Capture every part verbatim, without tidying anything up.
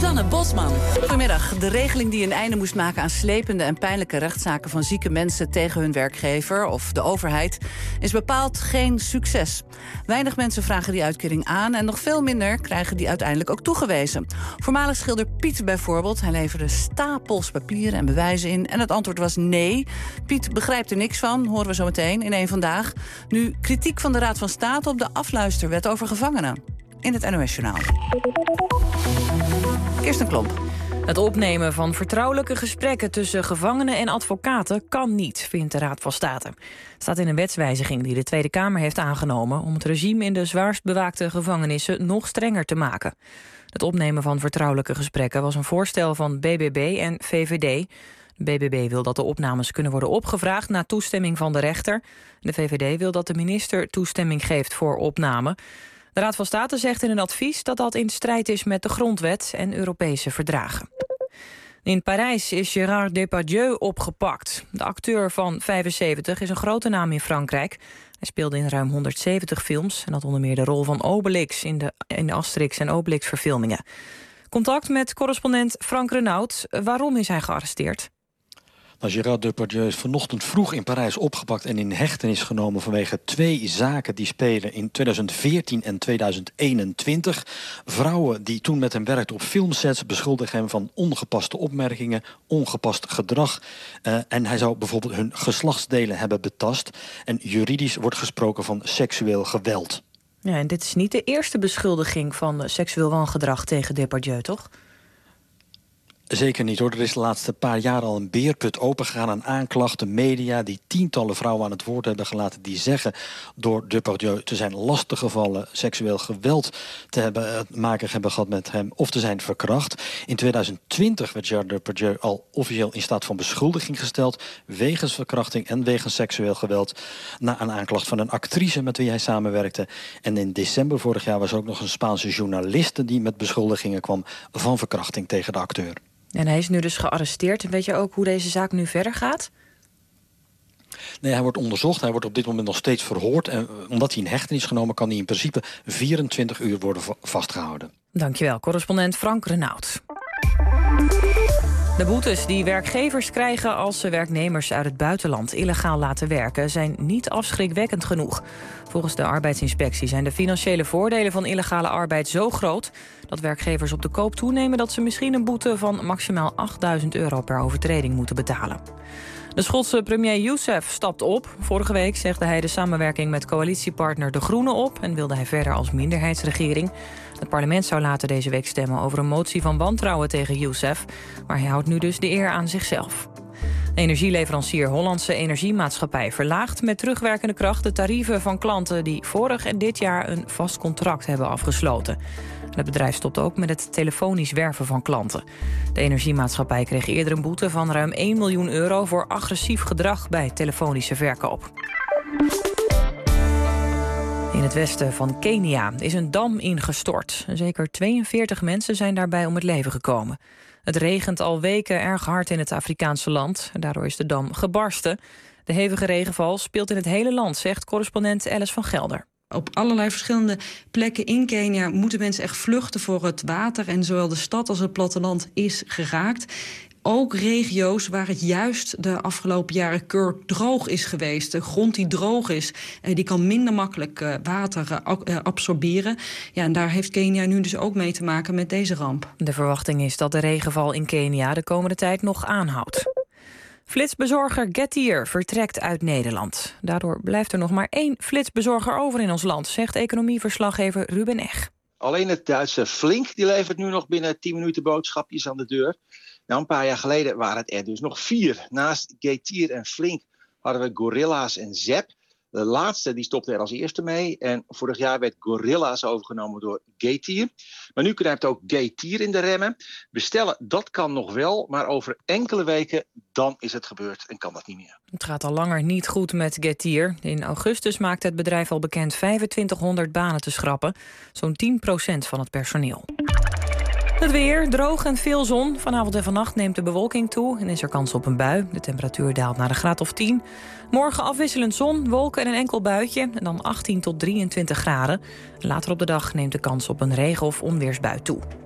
Suzanne Bosman. Goedemiddag. De regeling die een einde moest maken aan slepende en pijnlijke rechtszaken van zieke mensen tegen hun werkgever of de overheid is bepaald geen succes. Weinig mensen vragen die uitkering aan en nog veel minder krijgen die uiteindelijk ook toegewezen. Voormalig schilder Piet bijvoorbeeld, hij leverde stapels papieren en bewijzen in en het antwoord was nee. Piet begrijpt er niks van, horen we zo meteen in één Vandaag. Nu kritiek van de Raad van State op de afluisterwet over gevangenen. In het N O S-journaal. Kirsten Klomp. Het opnemen van vertrouwelijke gesprekken tussen gevangenen en advocaten kan niet, vindt de Raad van State. Het staat in een wetswijziging die de Tweede Kamer heeft aangenomen om het regime in de zwaarst bewaakte gevangenissen nog strenger te maken. Het opnemen van vertrouwelijke gesprekken was een voorstel van B B B en V V D. De B B B wil dat de opnames kunnen worden opgevraagd na toestemming van de rechter. De V V D wil dat de minister toestemming geeft voor opname. De Raad van State zegt in een advies dat dat in strijd is met de grondwet en Europese verdragen. In Parijs is Gérard Depardieu opgepakt. De acteur van vijfenzeventig is een grote naam in Frankrijk. Hij speelde in ruim honderdzeventig films en had onder meer de rol van Obelix in de, in de Asterix en Obelix verfilmingen. Contact met correspondent Frank Renaud. Waarom is hij gearresteerd? Nou, Gérard Depardieu is vanochtend vroeg in Parijs opgepakt en in hechtenis genomen vanwege twee zaken die spelen in tweeduizend veertien en tweeduizend eenentwintig. Vrouwen die toen met hem werkten op filmsets beschuldigen hem van ongepaste opmerkingen, ongepast gedrag. Uh, en hij zou bijvoorbeeld hun geslachtsdelen hebben betast. En juridisch wordt gesproken van seksueel geweld. Ja, en dit is niet de eerste beschuldiging van seksueel wangedrag tegen Depardieu, toch? Zeker niet hoor. Er is de laatste paar jaar al een beerput opengegaan aan aanklachten, media die tientallen vrouwen aan het woord hebben gelaten die zeggen door Depardieu te zijn lastiggevallen, seksueel geweld te hebben, maken hebben gehad met hem of te zijn verkracht. In tweeduizend twintig werd Gérard Depardieu al officieel in staat van beschuldiging gesteld wegens verkrachting en wegens seksueel geweld na een aanklacht van een actrice met wie hij samenwerkte. En in december vorig jaar was er ook nog een Spaanse journaliste die met beschuldigingen kwam van verkrachting tegen de acteur. En hij is nu dus gearresteerd. Weet je ook hoe deze zaak nu verder gaat? Nee, hij wordt onderzocht. Hij wordt op dit moment nog steeds verhoord. En omdat hij in hechtenis is genomen, kan hij in principe vierentwintig uur worden vastgehouden. Dankjewel, correspondent Frank Renaud. De boetes die werkgevers krijgen als ze werknemers uit het buitenland illegaal laten werken zijn niet afschrikwekkend genoeg. Volgens de arbeidsinspectie zijn de financiële voordelen van illegale arbeid zo groot dat werkgevers op de koop toenemen dat ze misschien een boete van maximaal achtduizend euro per overtreding moeten betalen. De Schotse premier Youssef stapt op. Vorige week zegde hij de samenwerking met coalitiepartner De Groenen op en wilde hij verder als minderheidsregering. Het parlement zou later deze week stemmen over een motie van wantrouwen tegen Youssef, maar hij houdt nu dus de eer aan zichzelf. De energieleverancier Hollandse Energiemaatschappij verlaagt met terugwerkende kracht de tarieven van klanten die vorig en dit jaar een vast contract hebben afgesloten. Het bedrijf stopt ook met het telefonisch werven van klanten. De energiemaatschappij kreeg eerder een boete van ruim één miljoen euro voor agressief gedrag bij telefonische verkoop. In het westen van Kenia is een dam ingestort. Zeker tweeënveertig mensen zijn daarbij om het leven gekomen. Het regent al weken erg hard in het Afrikaanse land. Daardoor is de dam gebarsten. De hevige regenval speelt in het hele land, zegt correspondent Alice van Gelder. Op allerlei verschillende plekken in Kenia moeten mensen echt vluchten voor het water. En zowel de stad als het platteland is geraakt. Ook regio's waar het juist de afgelopen jaren kurk droog is geweest. De grond die droog is, die kan minder makkelijk water absorberen. Ja, en daar heeft Kenia nu dus ook mee te maken met deze ramp. De verwachting is dat de regenval in Kenia de komende tijd nog aanhoudt. Flitsbezorger Getir vertrekt uit Nederland. Daardoor blijft er nog maar één flitsbezorger over in ons land, zegt economieverslaggever Ruben Eg. Alleen het Duitse Flink die levert nu nog binnen tien minuten boodschapjes aan de deur. Nou, een paar jaar geleden waren het er dus nog vier. Naast Getir en Flink hadden we Gorilla's en Zep. De laatste die stopte er als eerste mee. En vorig jaar werd Gorilla's overgenomen door Getir. Maar nu knijpt ook Getir in de remmen. Bestellen, dat kan nog wel. Maar over enkele weken, dan is het gebeurd en kan dat niet meer. Het gaat al langer niet goed met Getir. In augustus maakte het bedrijf al bekend vijfentwintighonderd banen te schrappen. Zo'n tien procent van het personeel. Het weer, droog en veel zon. Vanavond en vannacht neemt de bewolking toe en is er kans op een bui. De temperatuur daalt naar een graad of tien. Morgen afwisselend zon, wolken en een enkel buitje. En dan achttien tot drieëntwintig graden. Later op de dag neemt de kans op een regen- of onweersbui toe.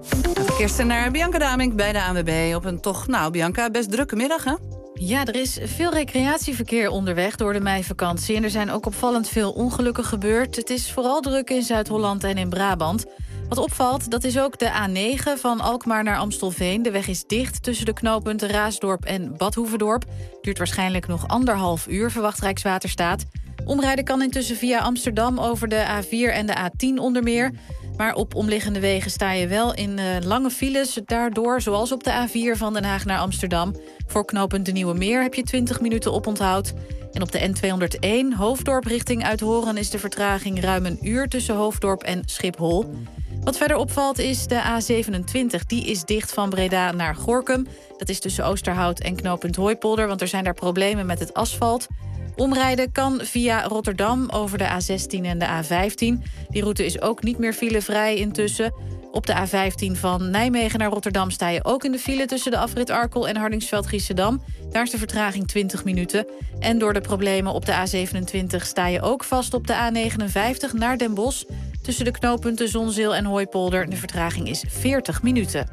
Verkeerster naar Bianca Damink bij de A N W B op een toch, nou Bianca, best drukke middag, hè? Ja, er is veel recreatieverkeer onderweg door de meivakantie. En er zijn ook opvallend veel ongelukken gebeurd. Het is vooral druk in Zuid-Holland en in Brabant. Wat opvalt, dat is ook de A negen van Alkmaar naar Amstelveen. De weg is dicht tussen de knooppunten Raasdorp en Badhoevedorp. Duurt waarschijnlijk nog anderhalf uur, verwacht Rijkswaterstaat. Omrijden kan intussen via Amsterdam over de A vier en de A tien onder meer. Maar op omliggende wegen sta je wel in uh, lange files daardoor, zoals op de A vier van Den Haag naar Amsterdam. Voor knooppunt De Nieuwe Meer heb je twintig minuten oponthoud. En op de N tweehonderdéén, Hoofddorp richting Uithoren, is de vertraging ruim een uur tussen Hoofddorp en Schiphol. Wat verder opvalt is de A zevenentwintig. Die is dicht van Breda naar Gorinchem. Dat is tussen Oosterhout en knooppunt Hooipolder, want er zijn daar problemen met het asfalt. Omrijden kan via Rotterdam over de A zestien en de A vijftien. Die route is ook niet meer filevrij intussen. Op de A vijftien van Nijmegen naar Rotterdam sta je ook in de file tussen de afrit Arkel en Hardingsveld-Giessendam. Daar is de vertraging twintig minuten. En door de problemen op de A zevenentwintig sta je ook vast op de A negenenvijftig naar Den Bosch. Tussen de knooppunten Zonzeel en Hooipolder. De vertraging is veertig minuten.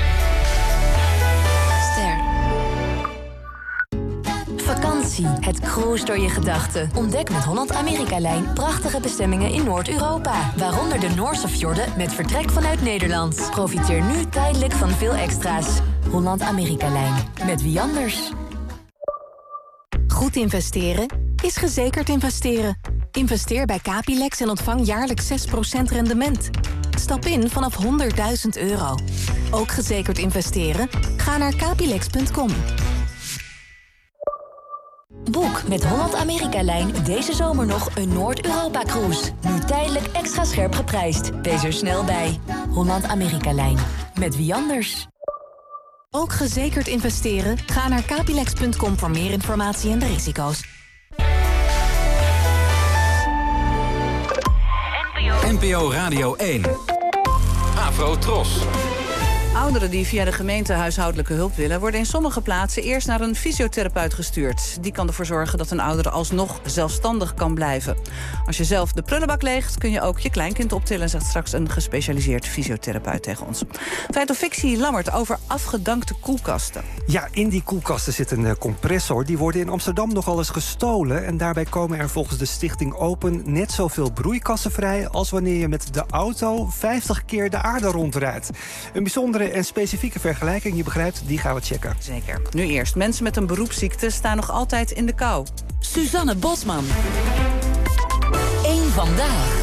Vakantie, het cruise door je gedachten. Ontdek met Holland-Amerika-lijn prachtige bestemmingen in Noord-Europa. Waaronder de Noorse fjorden met vertrek vanuit Nederland. Profiteer nu tijdelijk van veel extra's. Holland-Amerika-lijn, met wie anders? Goed investeren is gezekerd investeren. Investeer bij Capilex en ontvang jaarlijks zes procent rendement. Stap in vanaf honderdduizend euro. Ook gezekerd investeren? Ga naar capilex punt com. Boek met Holland-Amerika-lijn deze zomer nog een Noord-Europa-cruise. Nu tijdelijk extra scherp geprijsd. Wees er snel bij. Holland-Amerika-lijn, met wie anders? Ook gezekerd investeren? Ga naar capilex punt com voor meer informatie en de risico's. N P O Radio één. Afro Tros. Ouderen die via de gemeente huishoudelijke hulp willen, worden in sommige plaatsen eerst naar een fysiotherapeut gestuurd. Die kan ervoor zorgen dat een oudere alsnog zelfstandig kan blijven. Als je zelf de prullenbak leegt, kun je ook je kleinkind optillen, zegt straks een gespecialiseerd fysiotherapeut tegen ons. Feit of fictie, Lammert, over afgedankte koelkasten. Ja, in die koelkasten zit een compressor. Die worden in Amsterdam nogal eens gestolen. En daarbij komen er volgens de Stichting Open net zoveel broeikassen vrij als wanneer je met de auto vijftig keer de aarde rondrijdt. Een bijzondere en specifieke vergelijking, je begrijpt, die gaan we checken. Zeker. Nu eerst, mensen met een beroepsziekte staan nog altijd in de kou. Suzanne Bosman. Eén vandaag.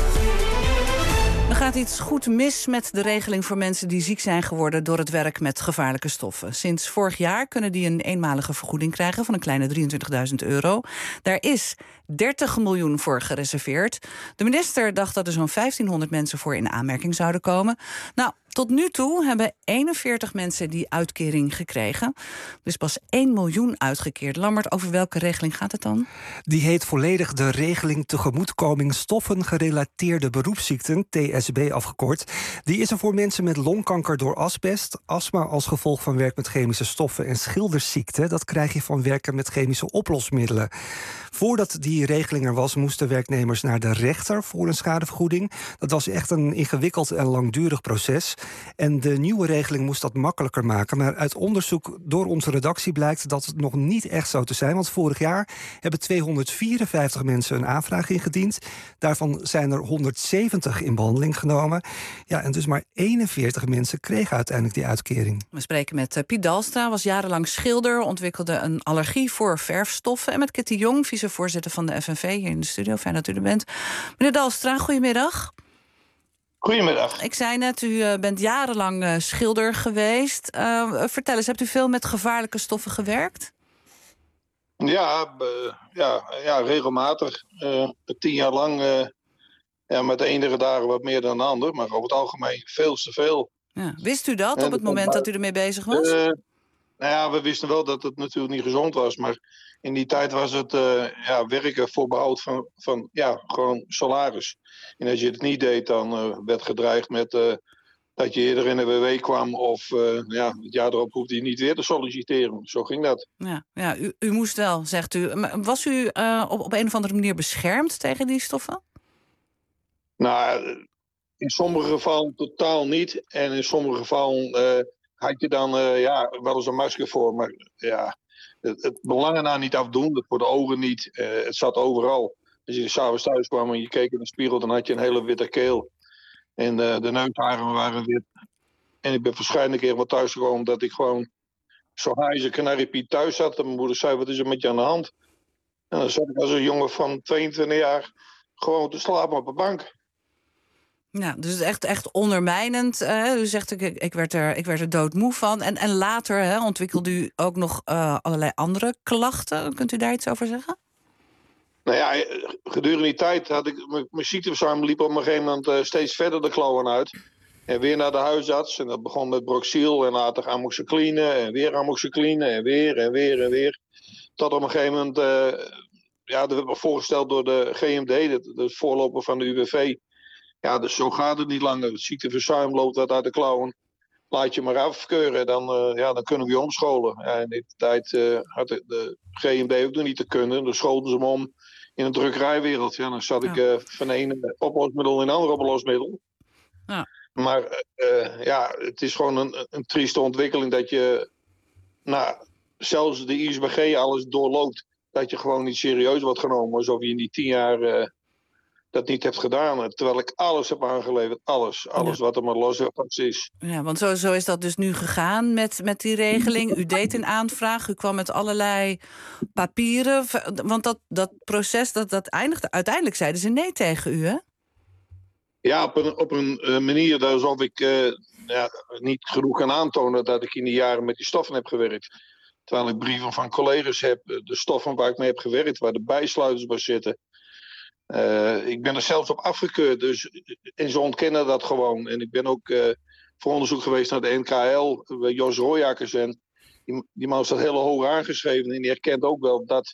Er gaat iets goed mis met de regeling voor mensen die ziek zijn geworden door het werk met gevaarlijke stoffen. Sinds vorig jaar kunnen die een eenmalige vergoeding krijgen van een kleine drieëntwintigduizend euro. Daar is dertig miljoen voor gereserveerd. De minister dacht dat er zo'n vijftienhonderd mensen voor in aanmerking zouden komen. Nou, tot nu toe hebben eenenveertig mensen die uitkering gekregen. Er is pas één miljoen uitgekeerd. Lammert, over welke regeling gaat het dan? Die heet volledig de regeling tegemoetkoming stoffen-gerelateerde beroepsziekten, T S B afgekort. Die is er voor mensen met longkanker door asbest, astma als gevolg van werk met chemische stoffen en schildersziekte. Dat krijg je van werken met chemische oplosmiddelen. Voordat die regeling er was, moesten werknemers naar de rechter voor een schadevergoeding. Dat was echt een ingewikkeld en langdurig proces. En de nieuwe regeling moest dat makkelijker maken. Maar uit onderzoek door onze redactie blijkt dat het nog niet echt zo te zijn. Want vorig jaar hebben tweehonderdvierenvijftig mensen een aanvraag ingediend. Daarvan zijn er honderdzeventig in behandeling genomen. Ja, en dus maar eenenveertig mensen kregen uiteindelijk die uitkering. We spreken met Piet Dalstra, was jarenlang schilder, ontwikkelde een allergie voor verfstoffen. En met Kitty Jong, vicevoorzitter van de F N V, hier in de studio. Fijn dat u er bent. Meneer Dalstra, goedemiddag. Goedemiddag. Ik zei net, u bent jarenlang uh, schilder geweest. Uh, vertel eens, hebt u veel met gevaarlijke stoffen gewerkt? Ja, uh, ja, ja regelmatig. Uh, tien jaar lang, uh, ja, met de enige dagen wat meer dan de ander. Maar over het algemeen veel te veel. Ja. Wist u dat en op het moment maar, dat u ermee bezig was? Uh, nou ja, we wisten wel dat het natuurlijk niet gezond was. Maar in die tijd was het uh, ja, werken voor behoud van, van ja, gewoon salaris. En als je het niet deed, dan uh, werd gedreigd met uh, dat je eerder in de W W kwam. Of uh, ja, het jaar erop hoefde je niet weer te solliciteren. Zo ging dat. Ja, ja u, u moest wel, zegt u. Maar was u uh, op, op een of andere manier beschermd tegen die stoffen? Nou, in sommige gevallen totaal niet. En in sommige gevallen uh, had je dan uh, ja, wel eens een masker voor. Maar ja, het, het belangen na niet afdoen. Dat voor de ogen niet. Uh, het zat overal. Als je s'avonds thuis kwam en je keek in de spiegel, dan had je een hele witte keel. En uh, de neusharen waren wit. En ik ben waarschijnlijk keer wat thuis gekomen dat ik gewoon zo high als een kanariepiet thuis zat. En mijn moeder zei, wat is er met je aan de hand? En dan zat ik als een jongen van tweeëntwintig jaar gewoon te slapen op een bank. Ja, dus echt, echt ondermijnend. Uh, u zegt, ik, ik, werd er, ik werd er doodmoe van. En, en later hè, ontwikkelde u ook nog uh, allerlei andere klachten. Kunt u daar iets over zeggen? Nou ja, gedurende die tijd had ik mijn ziekteverzuim liep op een gegeven moment uh, steeds verder de klauwen uit. En weer naar de huisarts. En dat begon met Broxil en later amoxicilline. En weer amoxicilline en weer en weer en weer. Tot op een gegeven moment, uh, ja, dat werd me voorgesteld door de G M D, de, de voorloper van de U W V. Ja, dus zo gaat het niet langer. Het ziekteverzuim loopt wat uit de klauwen. Laat je maar afkeuren, dan, uh, ja, dan kunnen we je omscholen. Ja, in die tijd uh, had de, de G M D ook nog niet te kunnen. Dan scholden ze hem om in een drukkerijwereld. Ja, dan zat ja. ik uh, van een oplosmiddel in een ander oplosmiddel. Ja. Maar uh, ja, het is gewoon een, een trieste ontwikkeling dat je, nou, zelfs de I S B G alles doorloopt. Dat je gewoon niet serieus wordt genomen. Alsof je in die tien jaar uh, dat niet hebt gedaan. Terwijl ik alles heb aangeleverd. Alles. Alles ja. wat er maar los is. Ja, want zo, zo is dat dus nu gegaan met, met die regeling. U deed een aanvraag. U kwam met allerlei papieren. Want dat, dat proces, dat, dat eindigde. Uiteindelijk zeiden ze nee tegen u, hè? Ja, op een, op een uh, manier alsof ik uh, ja, niet genoeg kan aantonen dat ik in die jaren met die stoffen heb gewerkt. Terwijl ik brieven van collega's heb, de stoffen waar ik mee heb gewerkt, waar de bijsluiters bij zitten. Uh, ik ben er zelfs op afgekeurd, dus, en ze ontkennen dat gewoon. En ik ben ook uh, voor onderzoek geweest naar de N K L, bij Jos Royakkers. En die, die man staat heel hoog aangeschreven en die herkent ook wel dat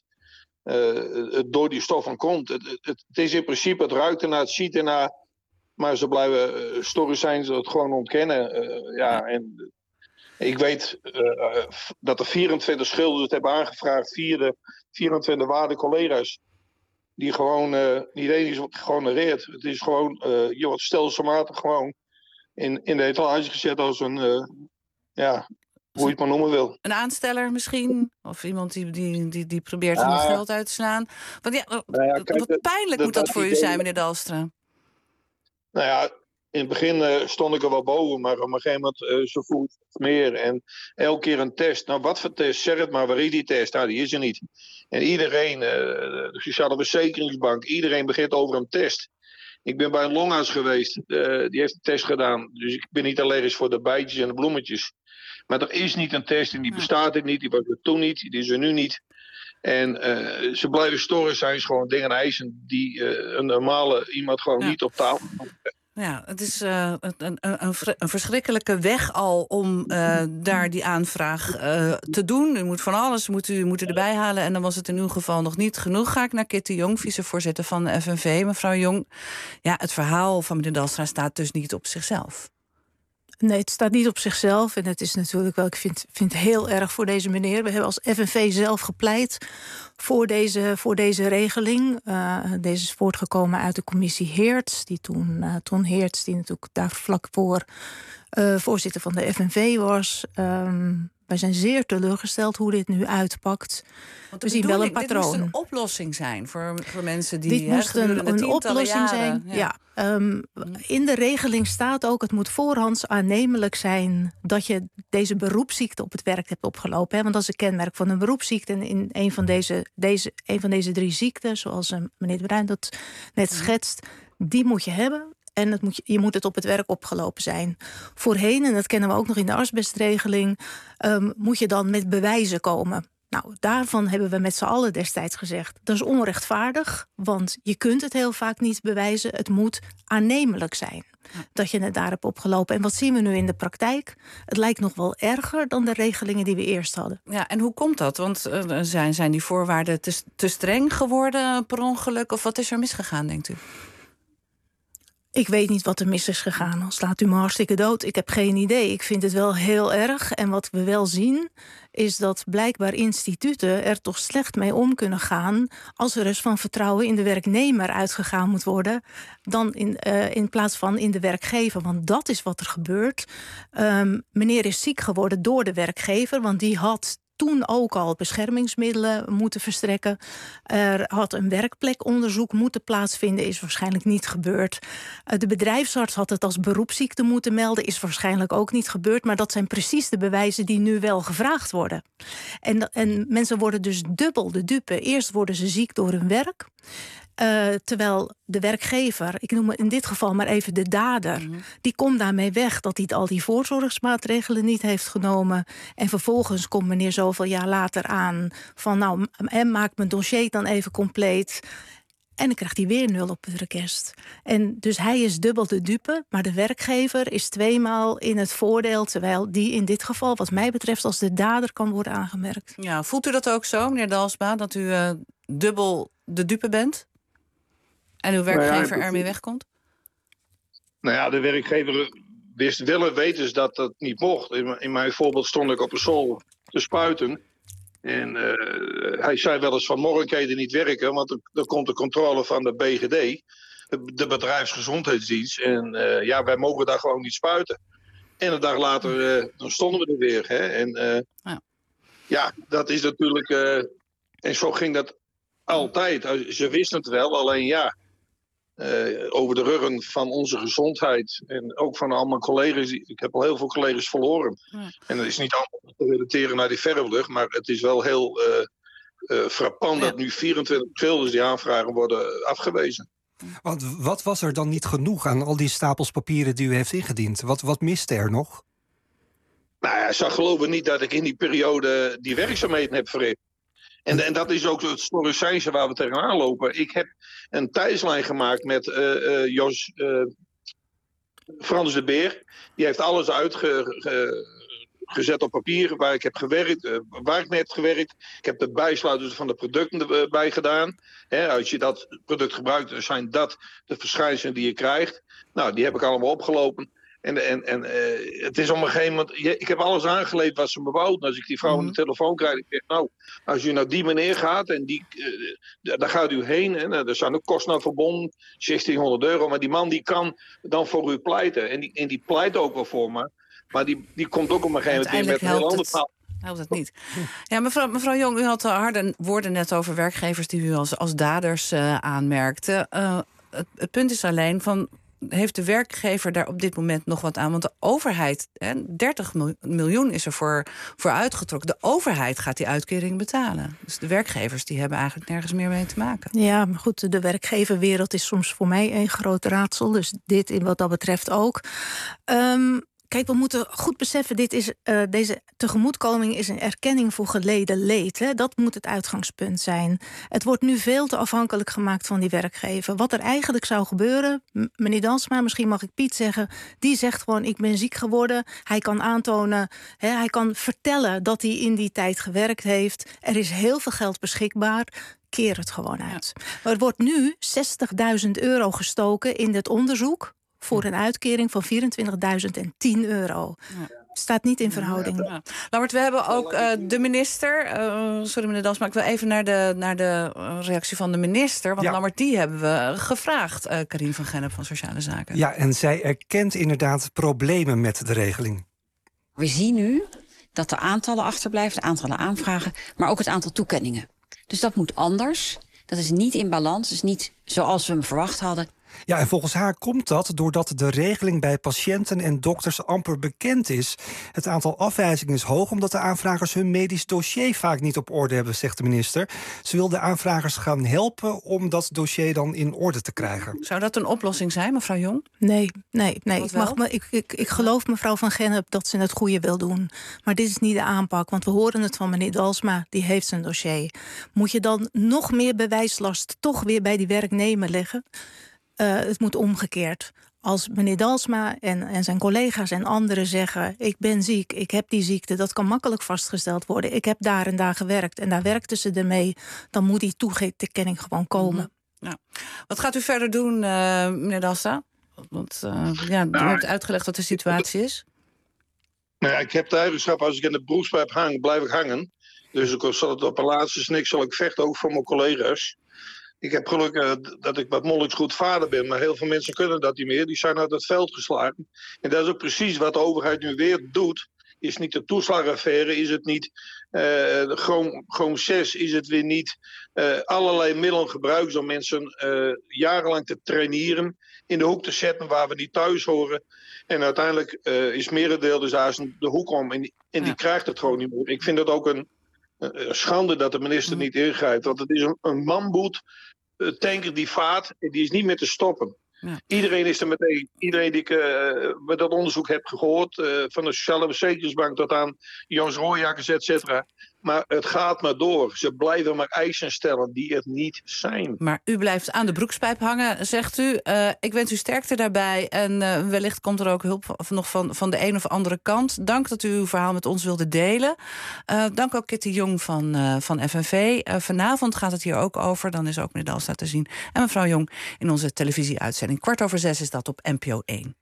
uh, het door die stoffen komt. Het, het, het is in principe, het ruikt ernaar, het ziet ernaar. Maar ze blijven uh, stoïcijns het gewoon ontkennen. Uh, ja, en ik weet uh, dat er vierentwintig schilders het hebben aangevraagd. Vierde, vierentwintig waarde collega's. Die gewoon uh, niet één is gehonoreerd. Het is gewoon, uh, je wordt stelselmatig gewoon in, in de etalage gezet als een, uh, ja, hoe je het maar noemen wil. Een aansteller misschien? Of iemand die, die, die, die probeert om ja. geld uit te slaan? Want ja, nou ja, kijk, wat pijnlijk de, moet dat, dat voor u zijn, meneer Dalstra. Nou ja, in het begin uh, stond ik er wel boven, maar op een gegeven moment uh, zo voelt het meer. En elke keer een test. Nou, wat voor test? Zeg het maar, waar is die test? Nou, die is er niet. En iedereen, uh, de sociale verzekeringsbank, iedereen begint over een test. Ik ben bij een longarts geweest, uh, die heeft een test gedaan. Dus ik ben niet allergisch voor de bijtjes en de bloemetjes. Maar er is niet een test en die bestaat er niet, die was er toen niet, die is er nu niet. En uh, ze blijven storen, zijn ze gewoon dingen eisen die uh, een normale iemand gewoon ja. niet op tafel kan. Ja, het is uh, een, een, een, een verschrikkelijke weg al om uh, daar die aanvraag uh, te doen. U moet van alles moet u, moet u erbij halen en dan was het in uw geval nog niet genoeg. Ga ik naar Kitty Jong, vicevoorzitter van de F N V. Mevrouw Jong, ja, het verhaal van meneer Dalstra staat dus niet op zichzelf. Nee, het staat niet op zichzelf. En het is natuurlijk wel, ik vind, vind het heel erg voor deze meneer. We hebben als F N V zelf gepleit voor deze, voor deze regeling. Uh, deze is voortgekomen uit de commissie Heerts. Die toen, uh, Ton Heerts, die natuurlijk daar vlak voor uh, voorzitter van de F N V was. Um, wij zijn zeer teleurgesteld hoe dit nu uitpakt. We zien wel een patroon. Dit moest een oplossing zijn voor, voor mensen die... Dit moest een, een oplossing jaren, zijn, ja. ja um, in de regeling staat ook, het moet voorhands aannemelijk zijn dat je deze beroepsziekte op het werk hebt opgelopen. Hè? Want dat is een kenmerk van een beroepsziekte. En in een van deze, deze, een van deze drie ziekten, zoals uh, meneer De Bruin dat net schetst, die moet je hebben. En het moet je, je moet het op het werk opgelopen zijn. Voorheen, en dat kennen we ook nog in de asbestregeling, um, moet je dan met bewijzen komen. Nou, daarvan hebben we met z'n allen destijds gezegd, dat is onrechtvaardig, want je kunt het heel vaak niet bewijzen. Het moet aannemelijk zijn dat je het daar hebt opgelopen. En wat zien we nu in de praktijk? Het lijkt nog wel erger dan de regelingen die we eerst hadden. Ja, en hoe komt dat? Want uh, zijn, zijn die voorwaarden te, te streng geworden per ongeluk? Of wat is er misgegaan, denkt u? Ik weet niet wat er mis is gegaan. Dan slaat u me hartstikke dood. Ik heb geen idee. Ik vind het wel heel erg. En wat we wel zien, is dat blijkbaar instituten er toch slecht mee om kunnen gaan als er eens van vertrouwen in de werknemer uitgegaan moet worden dan in, uh, in plaats van in de werkgever. Want dat is wat er gebeurt. Um, meneer is ziek geworden door de werkgever, want die had toen ook al beschermingsmiddelen moeten verstrekken. Er had een werkplekonderzoek moeten plaatsvinden, is waarschijnlijk niet gebeurd. De bedrijfsarts had het als beroepsziekte moeten melden, is waarschijnlijk ook niet gebeurd. Maar dat zijn precies de bewijzen die nu wel gevraagd worden. En, en mensen worden dus dubbel de dupe. Eerst worden ze ziek door hun werk. Uh, terwijl de werkgever, ik noem in dit geval maar even de dader, mm-hmm. die komt daarmee weg dat hij al die voorzorgsmaatregelen niet heeft genomen. En vervolgens komt meneer zoveel jaar later aan van nou, en maak mijn dossier dan even compleet. En dan krijgt hij weer nul op het rekest. En dus hij is dubbel de dupe, maar de werkgever is tweemaal in het voordeel, terwijl die in dit geval, wat mij betreft, als de dader kan worden aangemerkt. Ja, voelt u dat ook zo, meneer Dalsma, dat u uh, dubbel de dupe bent? En uw werkgever nou ja, ermee wegkomt? Nou ja, de werkgever wist wel wetens dat dat niet mocht. In, in mijn voorbeeld stond ik op een school te spuiten. En uh, hij zei wel eens van morgen kan je niet werken, want er, er komt de controle van de B G D, de bedrijfsgezondheidsdienst. En uh, ja, wij mogen daar gewoon niet spuiten. En een dag later uh, dan stonden we er weer. Hè? En uh, ja. ja, dat is natuurlijk... Uh, en zo ging dat altijd. Ze wisten het wel, alleen ja... Uh, over de ruggen van onze gezondheid en ook van al mijn collega's. Ik heb al heel veel collega's verloren. Ja. En dat is niet allemaal te relateren naar die verflucht, maar het is wel heel uh, uh, frappant ja. dat nu vierentwintig schilders die aanvragen worden afgewezen. Want wat was er dan niet genoeg aan al die stapels papieren die u heeft ingediend? Wat, wat miste er nog? Nou ja, ze geloven niet dat ik in die periode die werkzaamheden heb verricht. En, en dat is ook het Stoïcijnse waar we tegenaan lopen. Ik heb een tijdslijn gemaakt met uh, uh, Jos, uh, Frans de Beer. Die heeft alles uitgezet op papier waar ik heb gewerkt, uh, waar ik net heb gewerkt. Ik heb de bijsluiters van de producten erbij gedaan. He, als je dat product gebruikt, zijn dat de verschijnselen die je krijgt. Nou, die heb ik allemaal opgelopen. En, en, en uh, het is op een gegeven moment... Ja, ik heb alles aangeleverd wat ze me wou. Als ik die vrouw aan de telefoon krijg, ik zeg... Nou, als u naar die meneer gaat en die, uh, daar gaat u heen... En uh, er zijn ook kosten aan verbonden, zestienhonderd euro... maar die man die kan dan voor u pleiten. En die, en die pleit ook wel voor me. Maar die, die komt ook op een gegeven moment met een heel ander verhaal. Helpt het niet. Ja, mevrouw, mevrouw Jong, u had harde woorden net over werkgevers... die u als, als daders uh, aanmerkte. Uh, het, het punt is alleen van... heeft de werkgever daar op dit moment nog wat aan? Want de overheid, hè, dertig miljoen is er voor, voor uitgetrokken. De overheid gaat die uitkering betalen. Dus de werkgevers die hebben eigenlijk nergens meer mee te maken. Ja, maar goed, de werkgeverwereld is soms voor mij een groot raadsel. Dus dit in wat dat betreft ook. Um, Kijk, we moeten goed beseffen, dit is, uh, deze tegemoetkoming is een erkenning voor geleden leed. Hè? Dat moet het uitgangspunt zijn. Het wordt nu veel te afhankelijk gemaakt van die werkgever. Wat er eigenlijk zou gebeuren, m- meneer Dalsma, misschien mag ik Piet zeggen... die zegt gewoon, ik ben ziek geworden. Hij kan aantonen, hè, hij kan vertellen dat hij in die tijd gewerkt heeft. Er is heel veel geld beschikbaar. Keer het gewoon uit. Ja. Maar er wordt nu zestigduizend euro gestoken in dit onderzoek... voor een uitkering van vierentwintigduizend tien euro. Ja. Staat niet in verhouding. Ja. Lambert, we hebben ook uh, de minister... Uh, sorry meneer Dalsma, ik wil even naar de, naar de reactie van de minister. Want ja. Lambert, die hebben we gevraagd. Uh, Karien van Gennep van Sociale Zaken. Ja, en zij erkent inderdaad problemen met de regeling. We zien nu dat de aantallen achterblijven, de aantallen aanvragen... maar ook het aantal toekenningen. Dus dat moet anders. Dat is niet in balans, dat is niet zoals we hem verwacht hadden... Ja, en volgens haar komt dat doordat de regeling bij patiënten en dokters amper bekend is. Het aantal afwijzingen is hoog omdat de aanvragers hun medisch dossier vaak niet op orde hebben, zegt de minister. Ze wil de aanvragers gaan helpen om dat dossier dan in orde te krijgen. Zou dat een oplossing zijn, mevrouw Jong? Nee, nee, nee. Ik, mag me, ik, ik, ik geloof mevrouw van Gennep dat ze het goede wil doen. Maar dit is niet de aanpak, want we horen het van meneer Dalsma, die heeft zijn dossier. Moet je dan nog meer bewijslast toch weer bij die werknemer leggen? Uh, het moet omgekeerd. Als meneer Dalsma en, en zijn collega's en anderen zeggen... ik ben ziek, ik heb die ziekte, dat kan makkelijk vastgesteld worden. Ik heb daar en daar gewerkt en daar werkten ze ermee. Dan moet die toekenning gewoon komen. Ja. Wat gaat u verder doen, uh, meneer Dalsma? Want uh, ja, u nou, hebt uitgelegd wat de situatie is. Nou ja, ik heb de eigenschap, als ik in de beroepspijp hang, blijf ik hangen. Dus ik zal het op een laatste snik zal ik vechten, ook voor mijn collega's. Ik heb geluk uh, dat ik wat molliks goed vader ben, maar heel veel mensen kunnen dat niet meer. Die zijn uit het veld geslagen. En dat is ook precies wat de overheid nu weer doet. Is niet de toeslagaffaire, is het niet uh, de Chrome, Chrome zes, is het weer niet uh, allerlei middelen gebruiken om mensen uh, jarenlang te traineren, in de hoek te zetten waar we niet thuis horen. En uiteindelijk uh, is merendeel dus daar de hoek om en, die, en die ja. krijgt het gewoon niet meer. Ik vind het ook een, een schande dat de minister niet ingrijpt, want het is een, een manboet uh, tanker die vaart en die is niet meer te stoppen. Ja. Iedereen is er meteen, iedereen die ik uh, met dat onderzoek heb gehoord, uh, van de Sociale Verzekeringsbank tot aan Jans Rooijakkers, et cetera. Maar het gaat maar door. Ze blijven maar eisen stellen die er niet zijn. Maar u blijft aan de broekspijp hangen, zegt u. Uh, ik wens u sterkte daarbij. En uh, wellicht komt er ook hulp van, nog van, van de een of andere kant. Dank dat u uw verhaal met ons wilde delen. Uh, dank ook Kitty Jong van, uh, van F N V. Uh, vanavond gaat het hier ook over. Dan is ook meneer Dalstra te zien. En mevrouw Jong in onze televisieuitzending. Kwart over zes is dat op N P O één.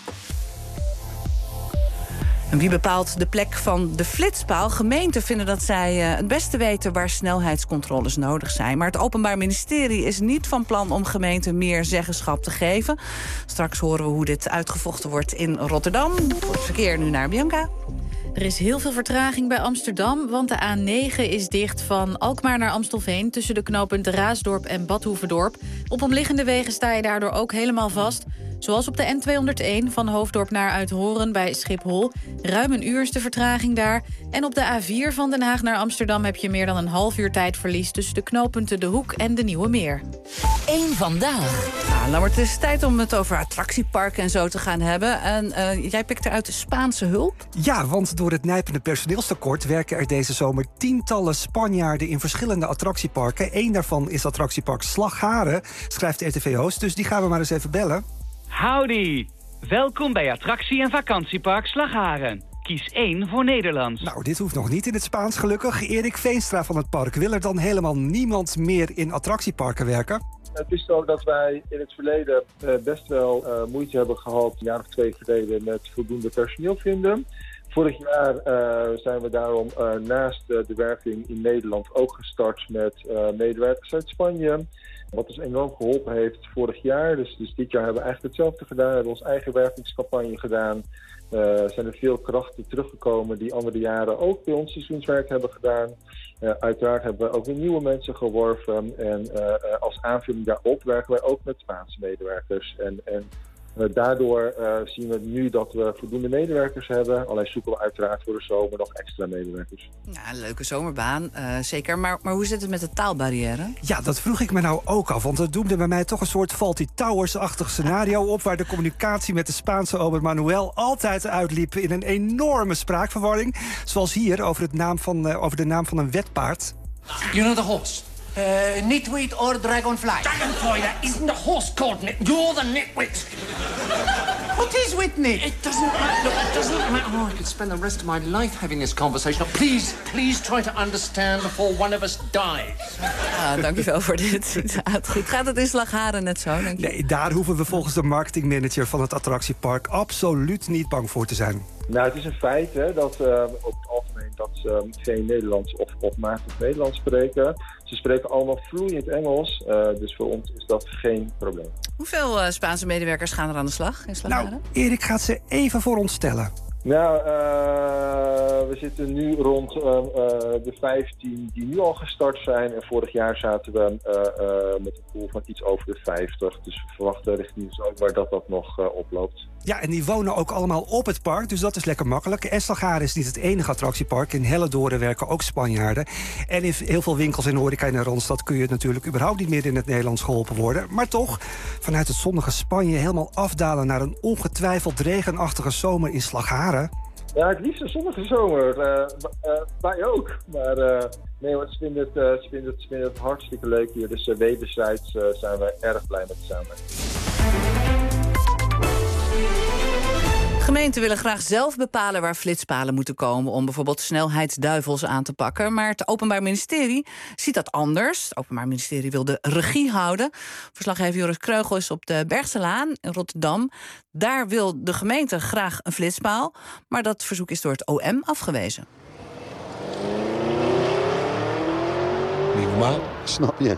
En wie bepaalt de plek van de flitspaal? Gemeenten vinden dat zij uh, het beste weten waar snelheidscontroles nodig zijn. Maar het Openbaar Ministerie is niet van plan om gemeenten meer zeggenschap te geven. Straks horen we hoe dit uitgevochten wordt in Rotterdam. Voor het verkeer nu naar Bianca. Er is heel veel vertraging bij Amsterdam, want de A negen is dicht van Alkmaar naar Amstelveen tussen de knooppunten Raasdorp en Badhoevedorp. Op omliggende wegen sta je daardoor ook helemaal vast. Zoals op de N tweehonderdéén van Hoofddorp naar Uithoren bij Schiphol. Ruim een uur is de vertraging daar. En op de A vier van Den Haag naar Amsterdam heb je meer dan een half uur tijdverlies tussen de knooppunten De Hoek en de Nieuwe Meer. Eén vandaag. Nou, nou, het is tijd om het over attractieparken en zo te gaan hebben. En uh, jij pikt eruit de Spaanse hulp? Ja, want door het nijpende personeelstekort werken er deze zomer tientallen Spanjaarden in verschillende attractieparken. Eén daarvan is attractiepark Slagharen, schrijft de R T V-host. Dus die gaan we maar eens even bellen. Howdy! Welkom bij attractie- en vakantiepark Slagharen. Kies één voor Nederlands. Nou, dit hoeft nog niet in het Spaans gelukkig. Erik Veenstra van het park. Wil er dan helemaal niemand meer in attractieparken werken? Het is zo dat wij in het verleden uh, best wel uh, moeite hebben gehad, een jaar of twee geleden, met voldoende personeel vinden. Vorig jaar uh, zijn we daarom uh, naast uh, de werving in Nederland ook gestart met uh, medewerkers uit Spanje. Wat ons enorm geholpen heeft vorig jaar. Dus, dus dit jaar hebben we eigenlijk hetzelfde gedaan. We hebben onze eigen wervingscampagne gedaan. Uh, zijn er veel krachten teruggekomen die andere jaren ook bij ons seizoenswerk hebben gedaan. Uh, uiteraard hebben we ook weer nieuwe mensen geworven. En uh, uh, als aanvulling daarop werken wij ook met Spaanse medewerkers. En, en uh, daardoor uh, zien we nu dat we voldoende medewerkers hebben. Alleen zoeken we uiteraard voor de zomer nog extra medewerkers. Ja, een leuke zomerbaan, uh, zeker. Maar, maar hoe zit het met de taalbarrière? Ja, dat vroeg ik me nou ook af. Want het doemde bij mij toch een soort Fawlty Towers-achtig scenario op, waar de communicatie met de Spaanse ober Manuel altijd uitliep in een enorme spraakverwarring. Zoals hier over, het naam van, uh, over de naam van een wetpaard. You know the horse? Uh, nitwit or dragonfly? Dragonfly, that isn't a horse called Nit. You're the nitwit. What is with Nit? It doesn't matter. Look, it doesn't matter. Oh, I could spend the rest of my life having this conversation. Please, please try to understand before one of us dies. Ah, dankjewel voor dit. Goed, gaat het in Slagharen net zo, denk je? Nee, daar hoeven we volgens de marketingmanager van het attractiepark absoluut niet bang voor te zijn. Nou, het is een feit hè, dat uh, over het algemeen dat ze uh, geen Nederlands of, of matig Nederlands spreken. Ze spreken allemaal vloeiend Engels, uh, dus voor ons is dat geen probleem. Hoeveel uh, Spaanse medewerkers gaan er aan de slag in Slagharen? Nou, Erik gaat ze even voor ons stellen. Nou, uh, we zitten nu rond uh, uh, de vijftien die nu al gestart zijn. En vorig jaar zaten we uh, uh, met een pool van iets over de vijftig. Dus we verwachten richting de zomer dat dat nog uh, oploopt. Ja, en die wonen ook allemaal op het park, dus dat is lekker makkelijk. En Slagharen is niet het enige attractiepark. In Helledoorn werken ook Spanjaarden. En in heel veel winkels en horeca in de Randstad kun je natuurlijk überhaupt niet meer in het Nederlands geholpen worden. Maar toch, vanuit het zonnige Spanje helemaal afdalen naar een ongetwijfeld regenachtige zomer in Slagharen. Ja, het liefst een zonnige zomer. Uh, uh, wij ook. Maar uh, nee hoor, ze vinden het, uh, ze vinden het, ze vinden het hartstikke leuk hier. Dus uh, wederzijds uh, zijn wij erg blij met de samenwerking. Gemeenten willen graag zelf bepalen waar flitspalen moeten komen om bijvoorbeeld snelheidsduivels aan te pakken. Maar het Openbaar Ministerie ziet dat anders. Het Openbaar Ministerie wil de regie houden. Verslaggever Joris Kreugel is op de Bergselaan in Rotterdam. Daar wil de gemeente graag een flitspaal, maar dat verzoek is door het O M afgewezen. Niet normaal. Snap je?